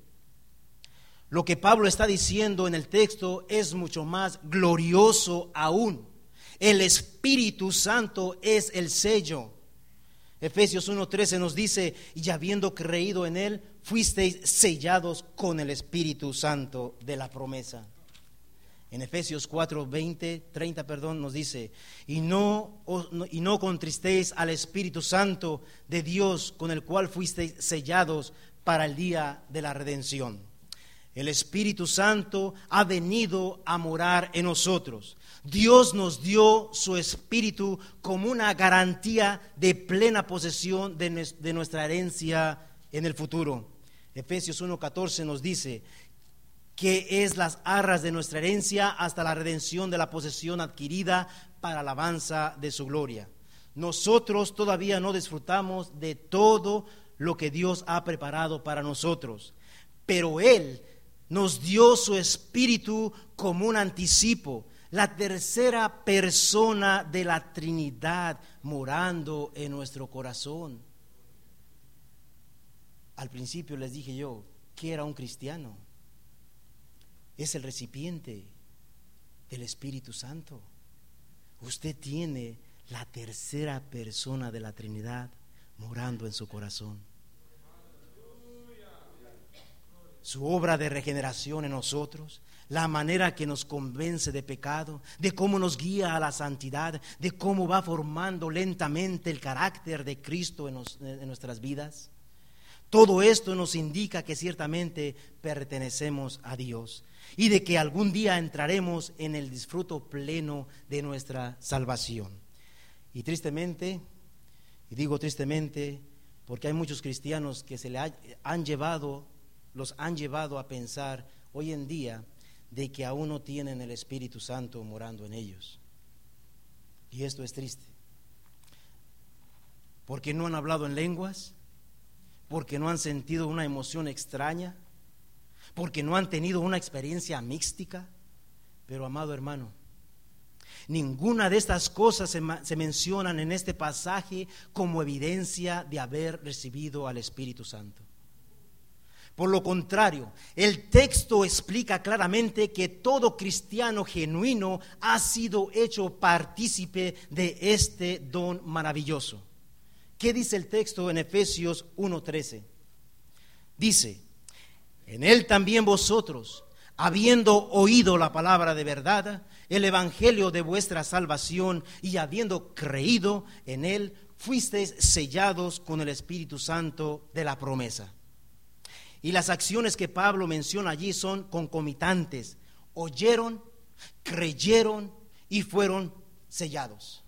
Lo que Pablo está diciendo en el texto es mucho más glorioso aún. El Espíritu Santo es el sello. Efesios uno trece nos dice: y habiendo creído en Él, fuisteis sellados con el Espíritu Santo de la promesa. En Efesios cuatro veinte, treinta, perdón, nos dice: y no, y no contristéis al Espíritu Santo de Dios, con el cual fuisteis sellados para el día de la redención. El Espíritu Santo ha venido a morar en nosotros. Dios nos dio su Espíritu como una garantía de plena posesión de, de nuestra herencia en el futuro. Efesios uno catorce nos dice que es las arras de nuestra herencia hasta la redención de la posesión adquirida para alabanza de su gloria. Nosotros todavía no disfrutamos de todo lo que Dios ha preparado para nosotros, pero Él nos dio su Espíritu como un anticipo, la tercera persona de la Trinidad morando en nuestro corazón. Al principio les dije yo, ¿qué era un cristiano? Es el recipiente del Espíritu Santo. Usted tiene la tercera persona de la Trinidad morando en su corazón. Su obra de regeneración en nosotros, la manera que nos convence de pecado, de cómo nos guía a la santidad, de cómo va formando lentamente el carácter de Cristo en, nos, en nuestras vidas. Todo esto nos indica que ciertamente pertenecemos a Dios y de que algún día entraremos en el disfruto pleno de nuestra salvación. Y tristemente, y digo tristemente, porque hay muchos cristianos que se le ha, han llevado los han llevado a pensar hoy en día de que aún no tienen el Espíritu Santo morando en ellos. Y esto es triste, porque no han hablado en lenguas, porque no han sentido una emoción extraña, porque no han tenido una experiencia mística. Pero, amado hermano, ninguna de estas cosas se, se mencionan en este pasaje como evidencia de haber recibido al Espíritu Santo. Por lo contrario, el texto explica claramente que todo cristiano genuino ha sido hecho partícipe de este don maravilloso. ¿Qué dice el texto en Efesios uno trece? Dice: en él también vosotros, habiendo oído la palabra de verdad, el evangelio de vuestra salvación, y habiendo creído en él, fuisteis sellados con el Espíritu Santo de la promesa. Y las acciones que Pablo menciona allí son concomitantes. Oyeron, creyeron y fueron sellados.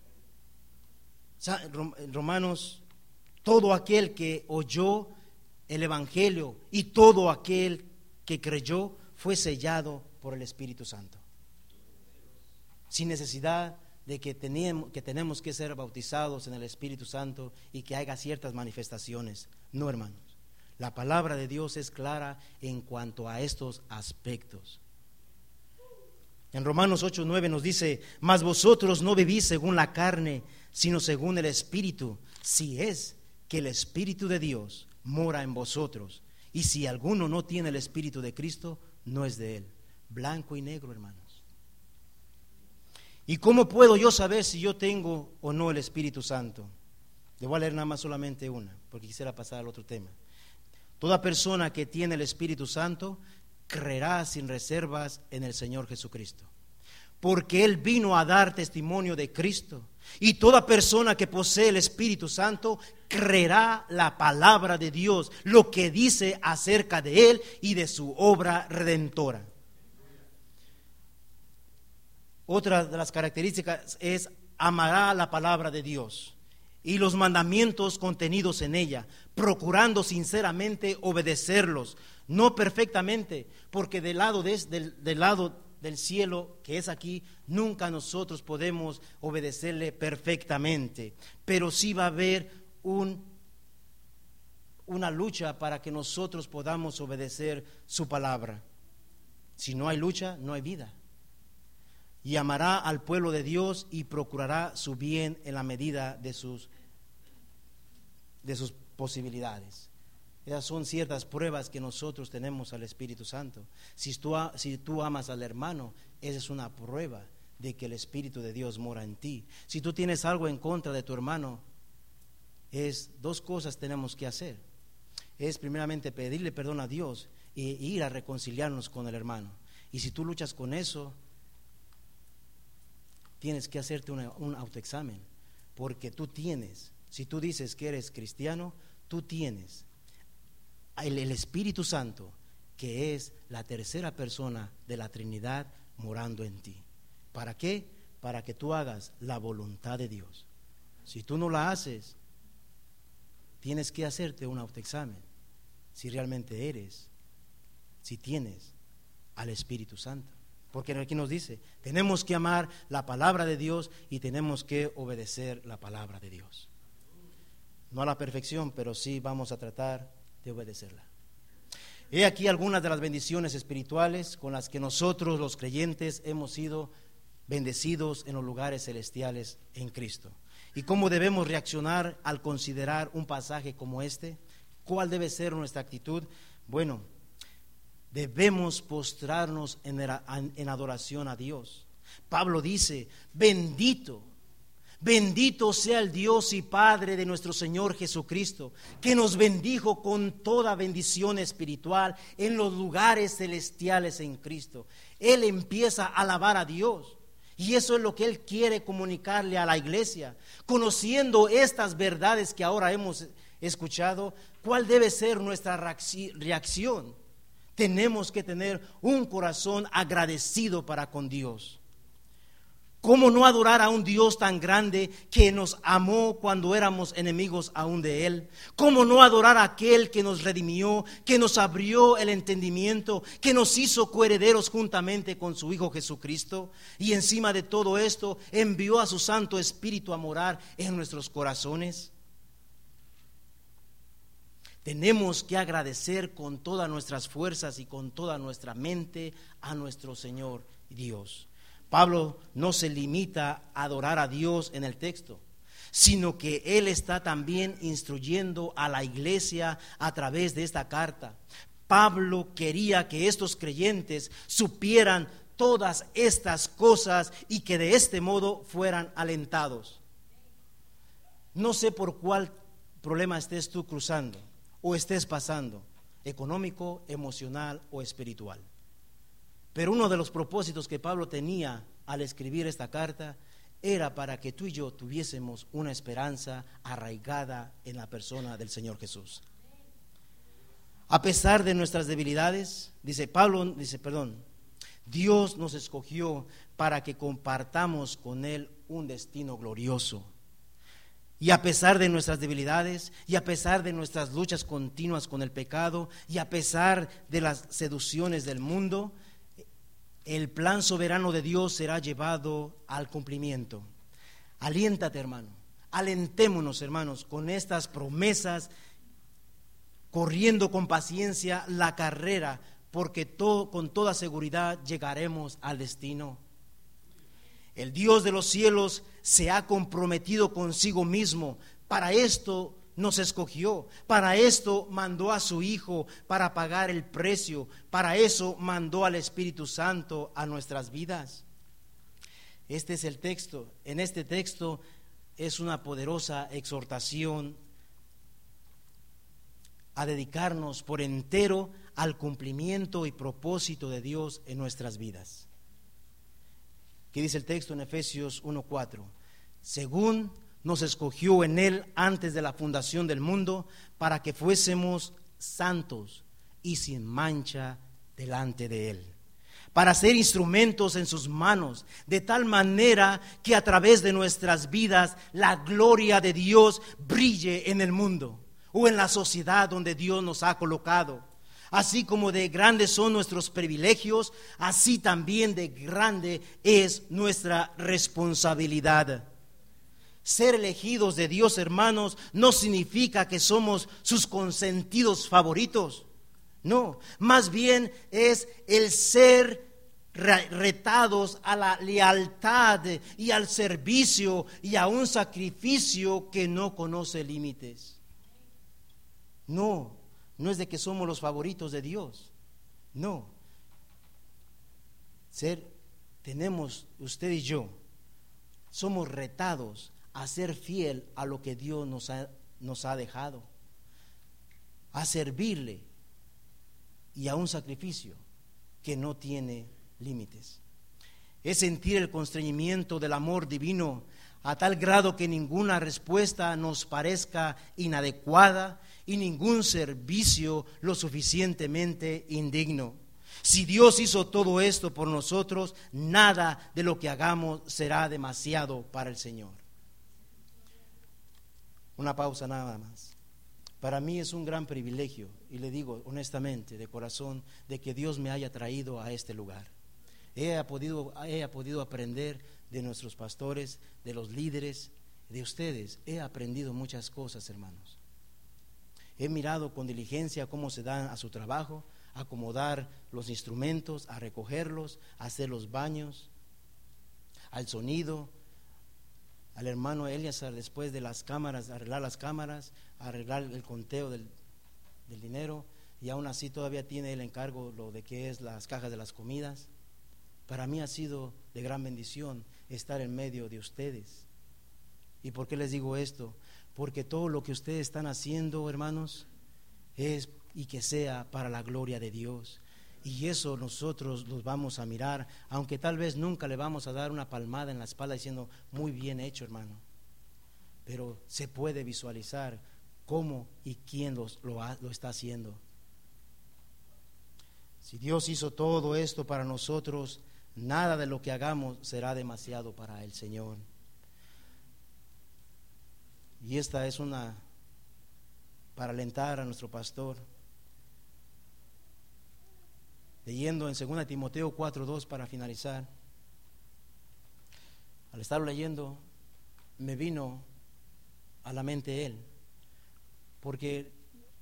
Romanos, todo aquel que oyó el evangelio y todo aquel que creyó fue sellado por el Espíritu Santo, sin necesidad de que tenemos, que tenemos que ser bautizados en el Espíritu Santo y que haya ciertas manifestaciones. No, hermanos, la palabra de Dios es clara en cuanto a estos aspectos. En Romanos ocho nueve nos dice: mas vosotros no vivís según la carne, sino según el Espíritu, si es que el Espíritu de Dios mora en vosotros. Y si alguno no tiene el Espíritu de Cristo, no es de él. Blanco y negro, hermanos. ¿Y cómo puedo yo saber si yo tengo o no el Espíritu Santo? Le voy a leer nada más solamente una, porque quisiera pasar al otro tema. Toda persona que tiene el Espíritu Santo creerá sin reservas en el Señor Jesucristo, porque Él vino a dar testimonio de Cristo. Y toda persona que posee el Espíritu Santo creerá la palabra de Dios, lo que dice acerca de Él y de su obra redentora. Otra de las características es: amará la palabra de Dios y los mandamientos contenidos en ella, procurando sinceramente obedecerlos, no perfectamente, porque del lado, de, del, del lado del cielo que es aquí, nunca nosotros podemos obedecerle perfectamente, pero sí va a haber un, una lucha para que nosotros podamos obedecer su palabra. Si no hay lucha, no hay vida. Y amará al pueblo de Dios y procurará su bien en la medida de sus, de sus posibilidades. Esas son ciertas pruebas que nosotros tenemos al Espíritu Santo. Si tú, si tú amas al hermano, esa es una prueba de que el Espíritu de Dios mora en ti. Si tú tienes algo en contra de tu hermano, es dos cosas tenemos que hacer. Es primeramente pedirle perdón a Dios e ir a reconciliarnos con el hermano. Y si tú luchas con eso, tienes que hacerte una, un autoexamen, porque tú tienes, si tú dices que eres cristiano, tú tienes el, el Espíritu Santo, que es la tercera persona de la Trinidad, morando en ti. ¿Para qué? Para que tú hagas la voluntad de Dios. Si tú no la haces, tienes que hacerte un autoexamen, si realmente eres, si tienes al Espíritu Santo. Porque aquí nos dice, tenemos que amar la palabra de Dios y tenemos que obedecer la palabra de Dios. No a la perfección, pero sí vamos a tratar de obedecerla. He aquí algunas de las bendiciones espirituales con las que nosotros los creyentes hemos sido bendecidos en los lugares celestiales en Cristo. ¿Y cómo debemos reaccionar al considerar un pasaje como este? ¿Cuál debe ser nuestra actitud? Bueno, debemos postrarnos en, en adoración a Dios. Pablo dice, bendito, bendito sea el Dios y Padre de nuestro Señor Jesucristo, que nos bendijo con toda bendición espiritual en los lugares celestiales en Cristo. Él empieza a alabar a Dios. Y eso es lo que Él quiere comunicarle a la iglesia. Conociendo estas verdades que ahora hemos escuchado, ¿cuál debe ser nuestra reacción? Tenemos que tener un corazón agradecido para con Dios. ¿Cómo no adorar a un Dios tan grande que nos amó cuando éramos enemigos aún de Él? ¿Cómo no adorar a aquel que nos redimió, que nos abrió el entendimiento, que nos hizo coherederos juntamente con su Hijo Jesucristo? Y encima de todo esto, envió a su Santo Espíritu a morar en nuestros corazones. Tenemos que agradecer con todas nuestras fuerzas y con toda nuestra mente a nuestro Señor Dios. Pablo no se limita a adorar a Dios en el texto, sino que él está también instruyendo a la iglesia a través de esta carta. Pablo quería que estos creyentes supieran todas estas cosas y que de este modo fueran alentados. No sé por cuál problema estés tú cruzando o estés pasando, económico, emocional o espiritual. Pero uno de los propósitos que Pablo tenía al escribir esta carta era para que tú y yo tuviésemos una esperanza arraigada en la persona del Señor Jesús. A pesar de nuestras debilidades, dice Pablo, dice, perdón, Dios nos escogió para que compartamos con Él un destino glorioso. Y a pesar de nuestras debilidades, y a pesar de nuestras luchas continuas con el pecado, y a pesar de las seducciones del mundo, el plan soberano de Dios será llevado al cumplimiento. Aliéntate, hermano, alentémonos, hermanos, con estas promesas, corriendo con paciencia la carrera, porque todo, con toda seguridad llegaremos al destino. El Dios de los cielos se ha comprometido consigo mismo. Para esto nos escogió, para esto mandó a su Hijo para pagar el precio, para eso mandó al Espíritu Santo a nuestras vidas. Este es el texto. En este texto es una poderosa exhortación a dedicarnos por entero al cumplimiento y propósito de Dios en nuestras vidas. ¿Qué dice el texto en Efesios uno cuatro? Según nos escogió en Él antes de la fundación del mundo, para que fuésemos santos y sin mancha delante de Él, para ser instrumentos en sus manos, de tal manera que a través de nuestras vidas la gloria de Dios brille en el mundo o en la sociedad donde Dios nos ha colocado. Así como de grandes son nuestros privilegios, así también de grande es nuestra responsabilidad. Ser elegidos de Dios, hermanos, no significa que somos sus consentidos favoritos. No, más bien es el ser retados a la lealtad y al servicio y a un sacrificio que no conoce límites. No, no es de que somos los favoritos de Dios. No. Ser, tenemos, usted y yo, somos retados a ser fiel a lo que Dios nos ha, nos ha dejado, a servirle y a un sacrificio que no tiene límites. Es sentir el constreñimiento del amor divino a tal grado que ninguna respuesta nos parezca inadecuada y ningún servicio lo suficientemente indigno. Si Dios hizo todo esto por nosotros, nada de lo que hagamos será demasiado para el Señor. Una pausa nada más. Para mí es un gran privilegio, y le digo honestamente, de corazón, de que Dios me haya traído a este lugar. He podido, he podido aprender de nuestros pastores, de los líderes, de ustedes. He aprendido muchas cosas, hermanos. He mirado con diligencia cómo se dan a su trabajo, a acomodar los instrumentos, a recogerlos, a hacer los baños, al sonido, al hermano Eliazar después de las cámaras, arreglar las cámaras, arreglar el conteo del, del dinero, y aún así todavía tiene el encargo lo de que es las cajas de las comidas. Para mí ha sido de gran bendición estar en medio de ustedes. ¿Y por qué les digo esto? Porque todo lo que ustedes están haciendo, hermanos, es y que sea para la gloria de Dios. Y eso nosotros los vamos a mirar, aunque tal vez nunca le vamos a dar una palmada en la espalda diciendo, muy bien hecho, hermano. Pero se puede visualizar cómo y quién los, lo, ha, lo está haciendo. Si Dios hizo todo esto para nosotros, nada de lo que hagamos será demasiado para el Señor. Y esta es una, para alentar a nuestro pastor, leyendo en segunda Timoteo cuatro dos para finalizar. Al estarlo leyendo, me vino a la mente él, porque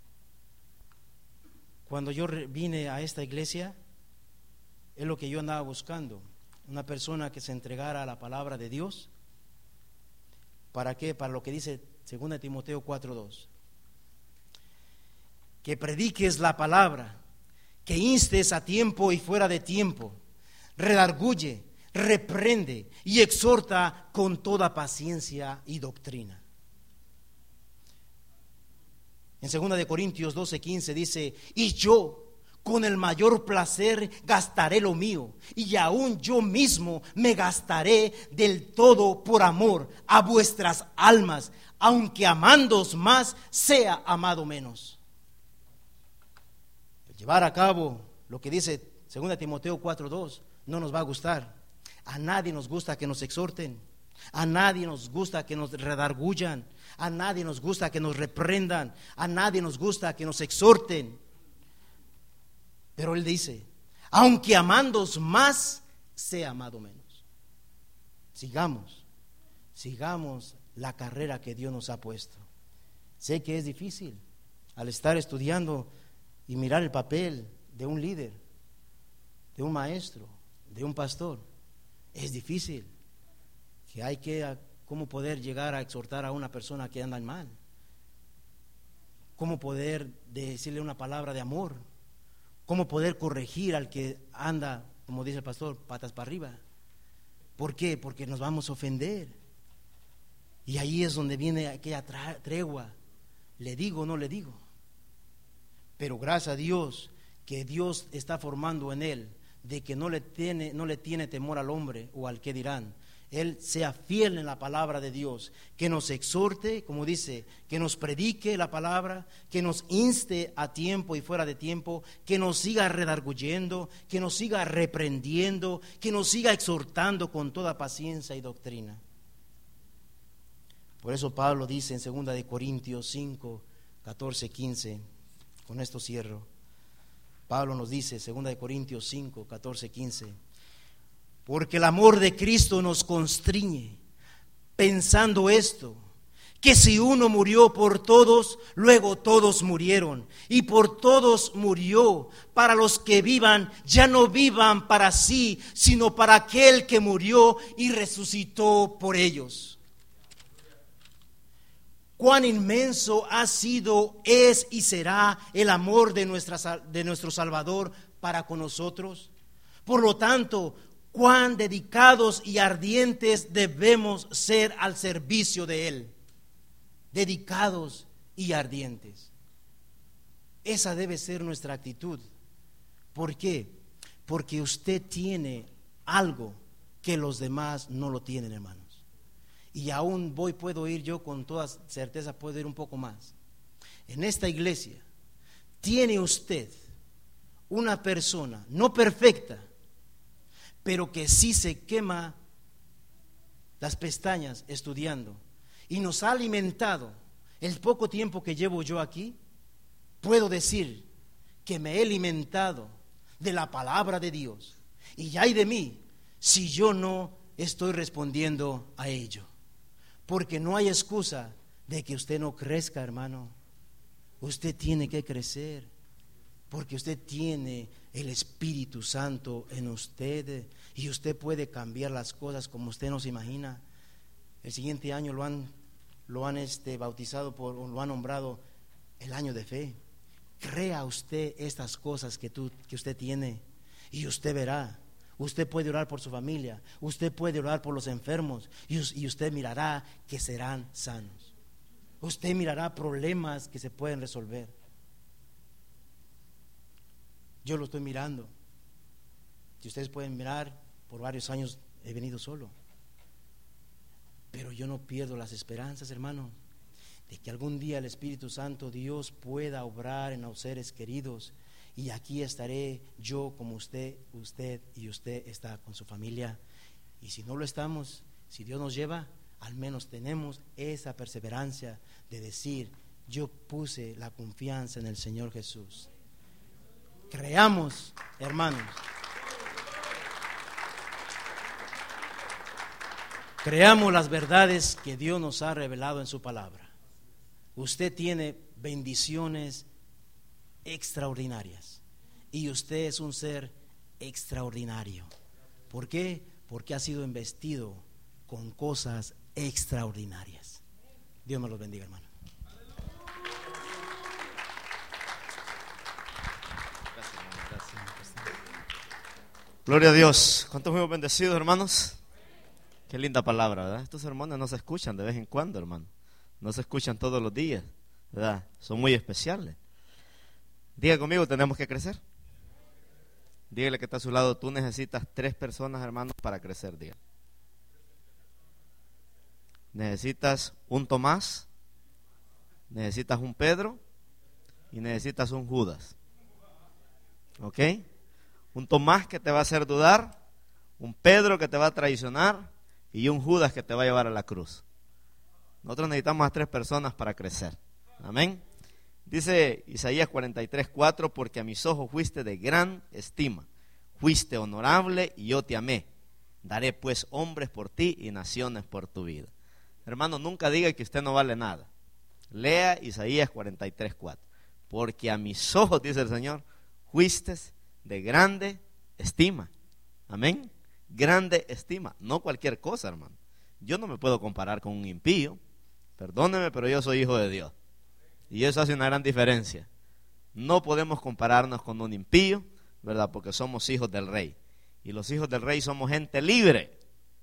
cuando yo vine a esta iglesia, es lo que yo andaba buscando, una persona que se entregara a la palabra de Dios. ¿Para qué? Para lo que dice segunda Timoteo cuatro dos. Que prediques la palabra, que instes a tiempo y fuera de tiempo, redarguye, reprende y exhorta con toda paciencia y doctrina. En segunda de Corintios doce quince dice: y yo con el mayor placer gastaré lo mío, y aún yo mismo me gastaré del todo por amor a vuestras almas, aunque amándoos más sea amado menos. Llevar a cabo lo que dice segunda Timoteo cuatro dos no nos va a gustar. A nadie nos gusta que nos exhorten, a nadie nos gusta que nos redargullan, a nadie nos gusta que nos reprendan, a nadie nos gusta que nos exhorten. Pero él dice: aunque amándoos más, sea amado menos. Sigamos, sigamos la carrera que Dios nos ha puesto. Sé que es difícil al estar estudiando y mirar el papel de un líder, de un maestro, de un pastor. Es difícil, que hay que, cómo poder llegar a exhortar a una persona que anda mal, cómo poder decirle una palabra de amor, cómo poder corregir al que anda, como dice el pastor, patas para arriba. ¿Por qué? Porque nos vamos a ofender. Y ahí es donde viene aquella tregua. ¿Le digo o no le digo? Pero gracias a Dios que Dios está formando en él, de que no le tiene, no le tiene temor al hombre o al que dirán. Él sea fiel en la palabra de Dios, que nos exhorte, como dice, que nos predique la palabra, que nos inste a tiempo y fuera de tiempo, que nos siga redarguyendo, que nos siga reprendiendo, que nos siga exhortando con toda paciencia y doctrina. Por eso Pablo dice en segunda de Corintios cinco, catorce, quince, con esto cierro. Pablo nos dice, segunda de Corintios cinco, catorce, quince: porque el amor de Cristo nos constriñe, pensando esto, que si uno murió por todos, luego todos murieron, y por todos murió, para los que vivan, ya no vivan para sí, sino para aquel que murió y resucitó por ellos. Cuán inmenso ha sido, es y será el amor de, nuestra, de nuestro Salvador para con nosotros. Por lo tanto, cuán dedicados y ardientes debemos ser al servicio de Él. Dedicados y ardientes. Esa debe ser nuestra actitud. ¿Por qué? Porque usted tiene algo que los demás no lo tienen, hermanos. Y aún voy, puedo ir yo con toda certeza, puedo ir un poco más. En esta iglesia tiene usted una persona no perfecta, pero que sí se quema las pestañas estudiando y nos ha alimentado. El poco tiempo que llevo yo aquí, puedo decir que me he alimentado de la palabra de Dios, y ay de mí si yo no estoy respondiendo a ello, porque no hay excusa de que usted no crezca, hermano. Usted tiene que crecer, porque usted tiene el Espíritu Santo en usted, y usted puede cambiar las cosas como usted no se imagina. El siguiente año lo han, lo han este, bautizado, por, lo han nombrado el año de fe. Crea usted estas cosas que, tú, que usted tiene, y usted verá. Usted puede orar por su familia, usted puede orar por los enfermos, y, y usted mirará que serán sanos. Usted mirará problemas que se pueden resolver. Yo lo estoy mirando. Si ustedes pueden mirar, por varios años he venido solo, pero yo no pierdo las esperanzas, hermano, de que algún día el Espíritu Santo, Dios, pueda obrar en los seres queridos, y aquí estaré yo como usted, usted y usted está con su familia. Y si no lo estamos, si Dios nos lleva, al menos tenemos esa perseverancia de decir: yo puse la confianza en el Señor Jesús. Creamos, hermanos. Creamos las verdades que Dios nos ha revelado en su palabra. Usted tiene bendiciones extraordinarias, y usted es un ser extraordinario. ¿Por qué? Porque ha sido investido con cosas extraordinarias. Dios me los bendiga, hermano.
Gloria a Dios. ¿Cuántos fuimos bendecidos, hermanos? Qué linda palabra, ¿verdad? Estos sermones no se escuchan de vez en cuando, hermano. No se escuchan todos los días. ¿verdad? Son muy especiales. Diga conmigo, tenemos que crecer. Dígale que está a su lado, tú necesitas tres personas, hermanos, para crecer, diga. Necesitas un Tomás, necesitas un Pedro y necesitas un Judas. ¿Ok? Un Tomás que te va a hacer dudar, un Pedro que te va a traicionar y un Judas que te va a llevar a la cruz. Nosotros necesitamos a tres personas para crecer. Amén. Dice Isaías cuarenta y tres, cuatro, porque a mis ojos fuiste de gran estima, fuiste honorable y yo te amé. Daré pues hombres por ti y naciones por tu vida. Hermano, nunca diga que usted no vale nada. Lea Isaías cuarenta y tres, cuatro. Porque a mis ojos, dice el Señor, fuiste de grande estima. Amén. Grande estima. No cualquier cosa, hermano. Yo no me puedo comparar con un impío. Perdóneme, pero yo soy hijo de Dios. Y eso hace una gran diferencia. No podemos compararnos con un impío, ¿verdad? Porque somos hijos del rey. Y los hijos del rey somos gente libre.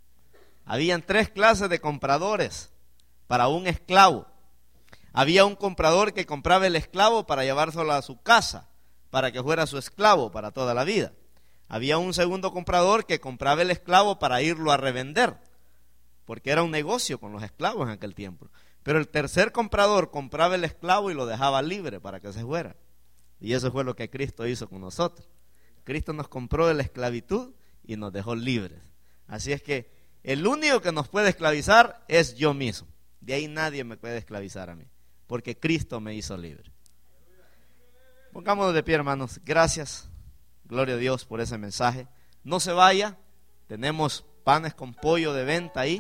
Habían tres clases de compradores para un esclavo. Había un comprador que compraba el esclavo para llevárselo a su casa, para que fuera su esclavo para toda la vida. Había un segundo comprador que compraba el esclavo para irlo a revender, porque era un negocio con los esclavos en aquel tiempo. Pero el tercer comprador compraba el esclavo y lo dejaba libre para que se fuera. Y eso fue lo que Cristo hizo con nosotros. Cristo nos compró de la esclavitud y nos dejó libres. Así es que el único que nos puede esclavizar es yo mismo. De ahí nadie me puede esclavizar a mí, porque Cristo me hizo libre. Pongámonos de pie, hermanos. Gracias, gloria a Dios por ese mensaje. No se vaya, tenemos panes con pollo de venta ahí.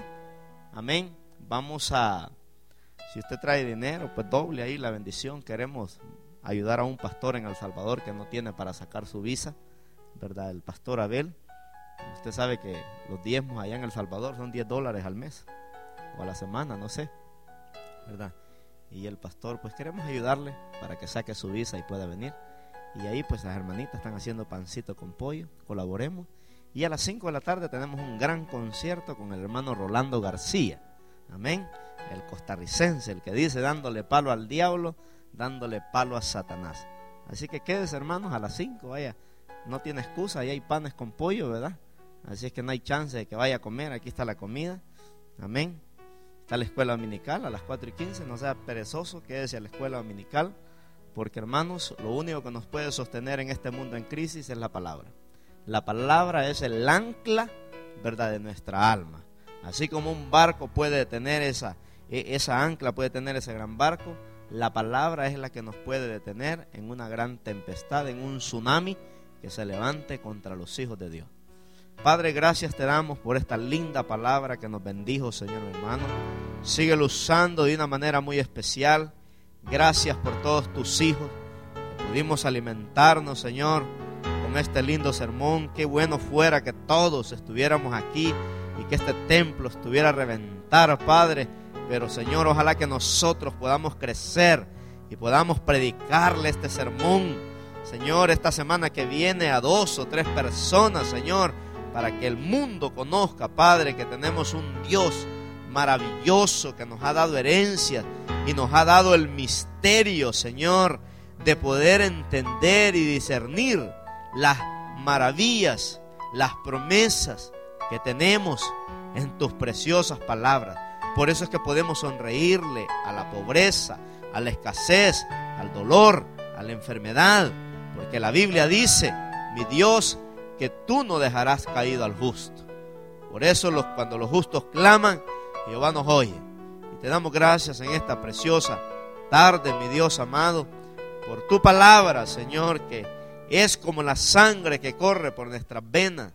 Amén. Vamos a, si usted trae dinero, pues doble ahí la bendición. Queremos ayudar a un pastor en El Salvador que no tiene para sacar su visa, ¿verdad? El pastor Abel. Usted sabe que los diezmos allá en El Salvador son diez dólares al mes o a la semana, no sé, ¿verdad? Y el pastor, pues queremos ayudarle para que saque su visa y pueda venir. Y ahí pues las hermanitas están haciendo pancito con pollo, colaboremos. Y a las cinco de la tarde tenemos un gran concierto con el hermano Rolando García. Amén. El costarricense, el que dice dándole palo al diablo, dándole palo a Satanás. Así que quédese, hermanos, a las cinco, vaya. No tiene excusa, ahí hay panes con pollo, ¿verdad? Así es que no hay chance de que vaya a comer, aquí está la comida. Amén. Está la escuela dominical a las cuatro y quince, no sea perezoso, quédese a la escuela dominical, porque, hermanos, lo único que nos puede sostener en este mundo en crisis es la palabra. La palabra es el ancla, ¿verdad?, de nuestra alma. Así como un barco puede tener esa, esa ancla, puede tener ese gran barco, la palabra es la que nos puede detener en una gran tempestad, en un tsunami que se levante contra los hijos de Dios. Padre, gracias te damos por esta linda palabra que nos bendijo, Señor hermano. Síguelo usando de una manera muy especial. Gracias por todos tus hijos que pudimos alimentarnos, Señor, con este lindo sermón. Qué bueno fuera que todos estuviéramos aquí y que este templo estuviera a reventar, Padre. Pero, Señor, ojalá que nosotros podamos crecer y podamos predicarle este sermón, Señor, esta semana que viene a dos o tres personas, Señor, para que el mundo conozca, Padre, que tenemos un Dios maravilloso que nos ha dado herencia y nos ha dado el misterio, Señor, de poder entender y discernir las maravillas, las promesas que tenemos en tus preciosas palabras. Por eso es que podemos sonreírle a la pobreza, a la escasez, al dolor, a la enfermedad, porque la Biblia dice, mi Dios, que tú no dejarás caído al justo. Por eso los, cuando los justos claman, Jehová nos oye. Y te damos gracias en esta preciosa tarde, mi Dios amado, por tu palabra, Señor, que es como la sangre que corre por nuestras venas.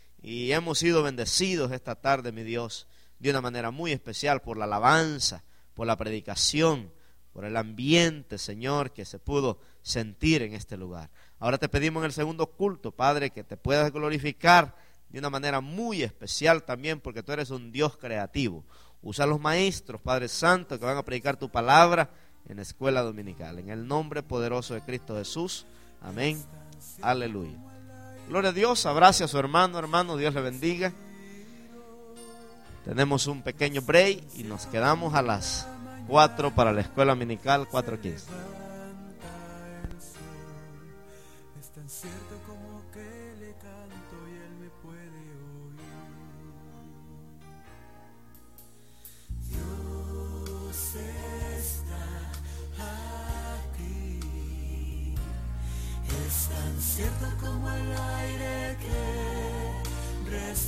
Y hemos sido bendecidos esta tarde, mi Dios, de una manera muy especial por la alabanza, por la predicación, por el ambiente, Señor, que se pudo sentir en este lugar. Ahora te pedimos en el segundo culto, Padre, que te puedas glorificar de una manera muy especial también, porque tú eres un Dios creativo. Usa a los maestros, Padre Santo, que van a predicar tu palabra en la escuela dominical. En el nombre poderoso de Cristo Jesús. Amén. Aleluya. Gloria a Dios. Abrace a su hermano, hermano. Dios le bendiga. Tenemos un pequeño break y nos quedamos a las cuatro para la escuela dominical, cuatro quince.
Es tan cierto como que le canto y él me puede oír. Dios está aquí. Es tan cierto como el aire que respiro.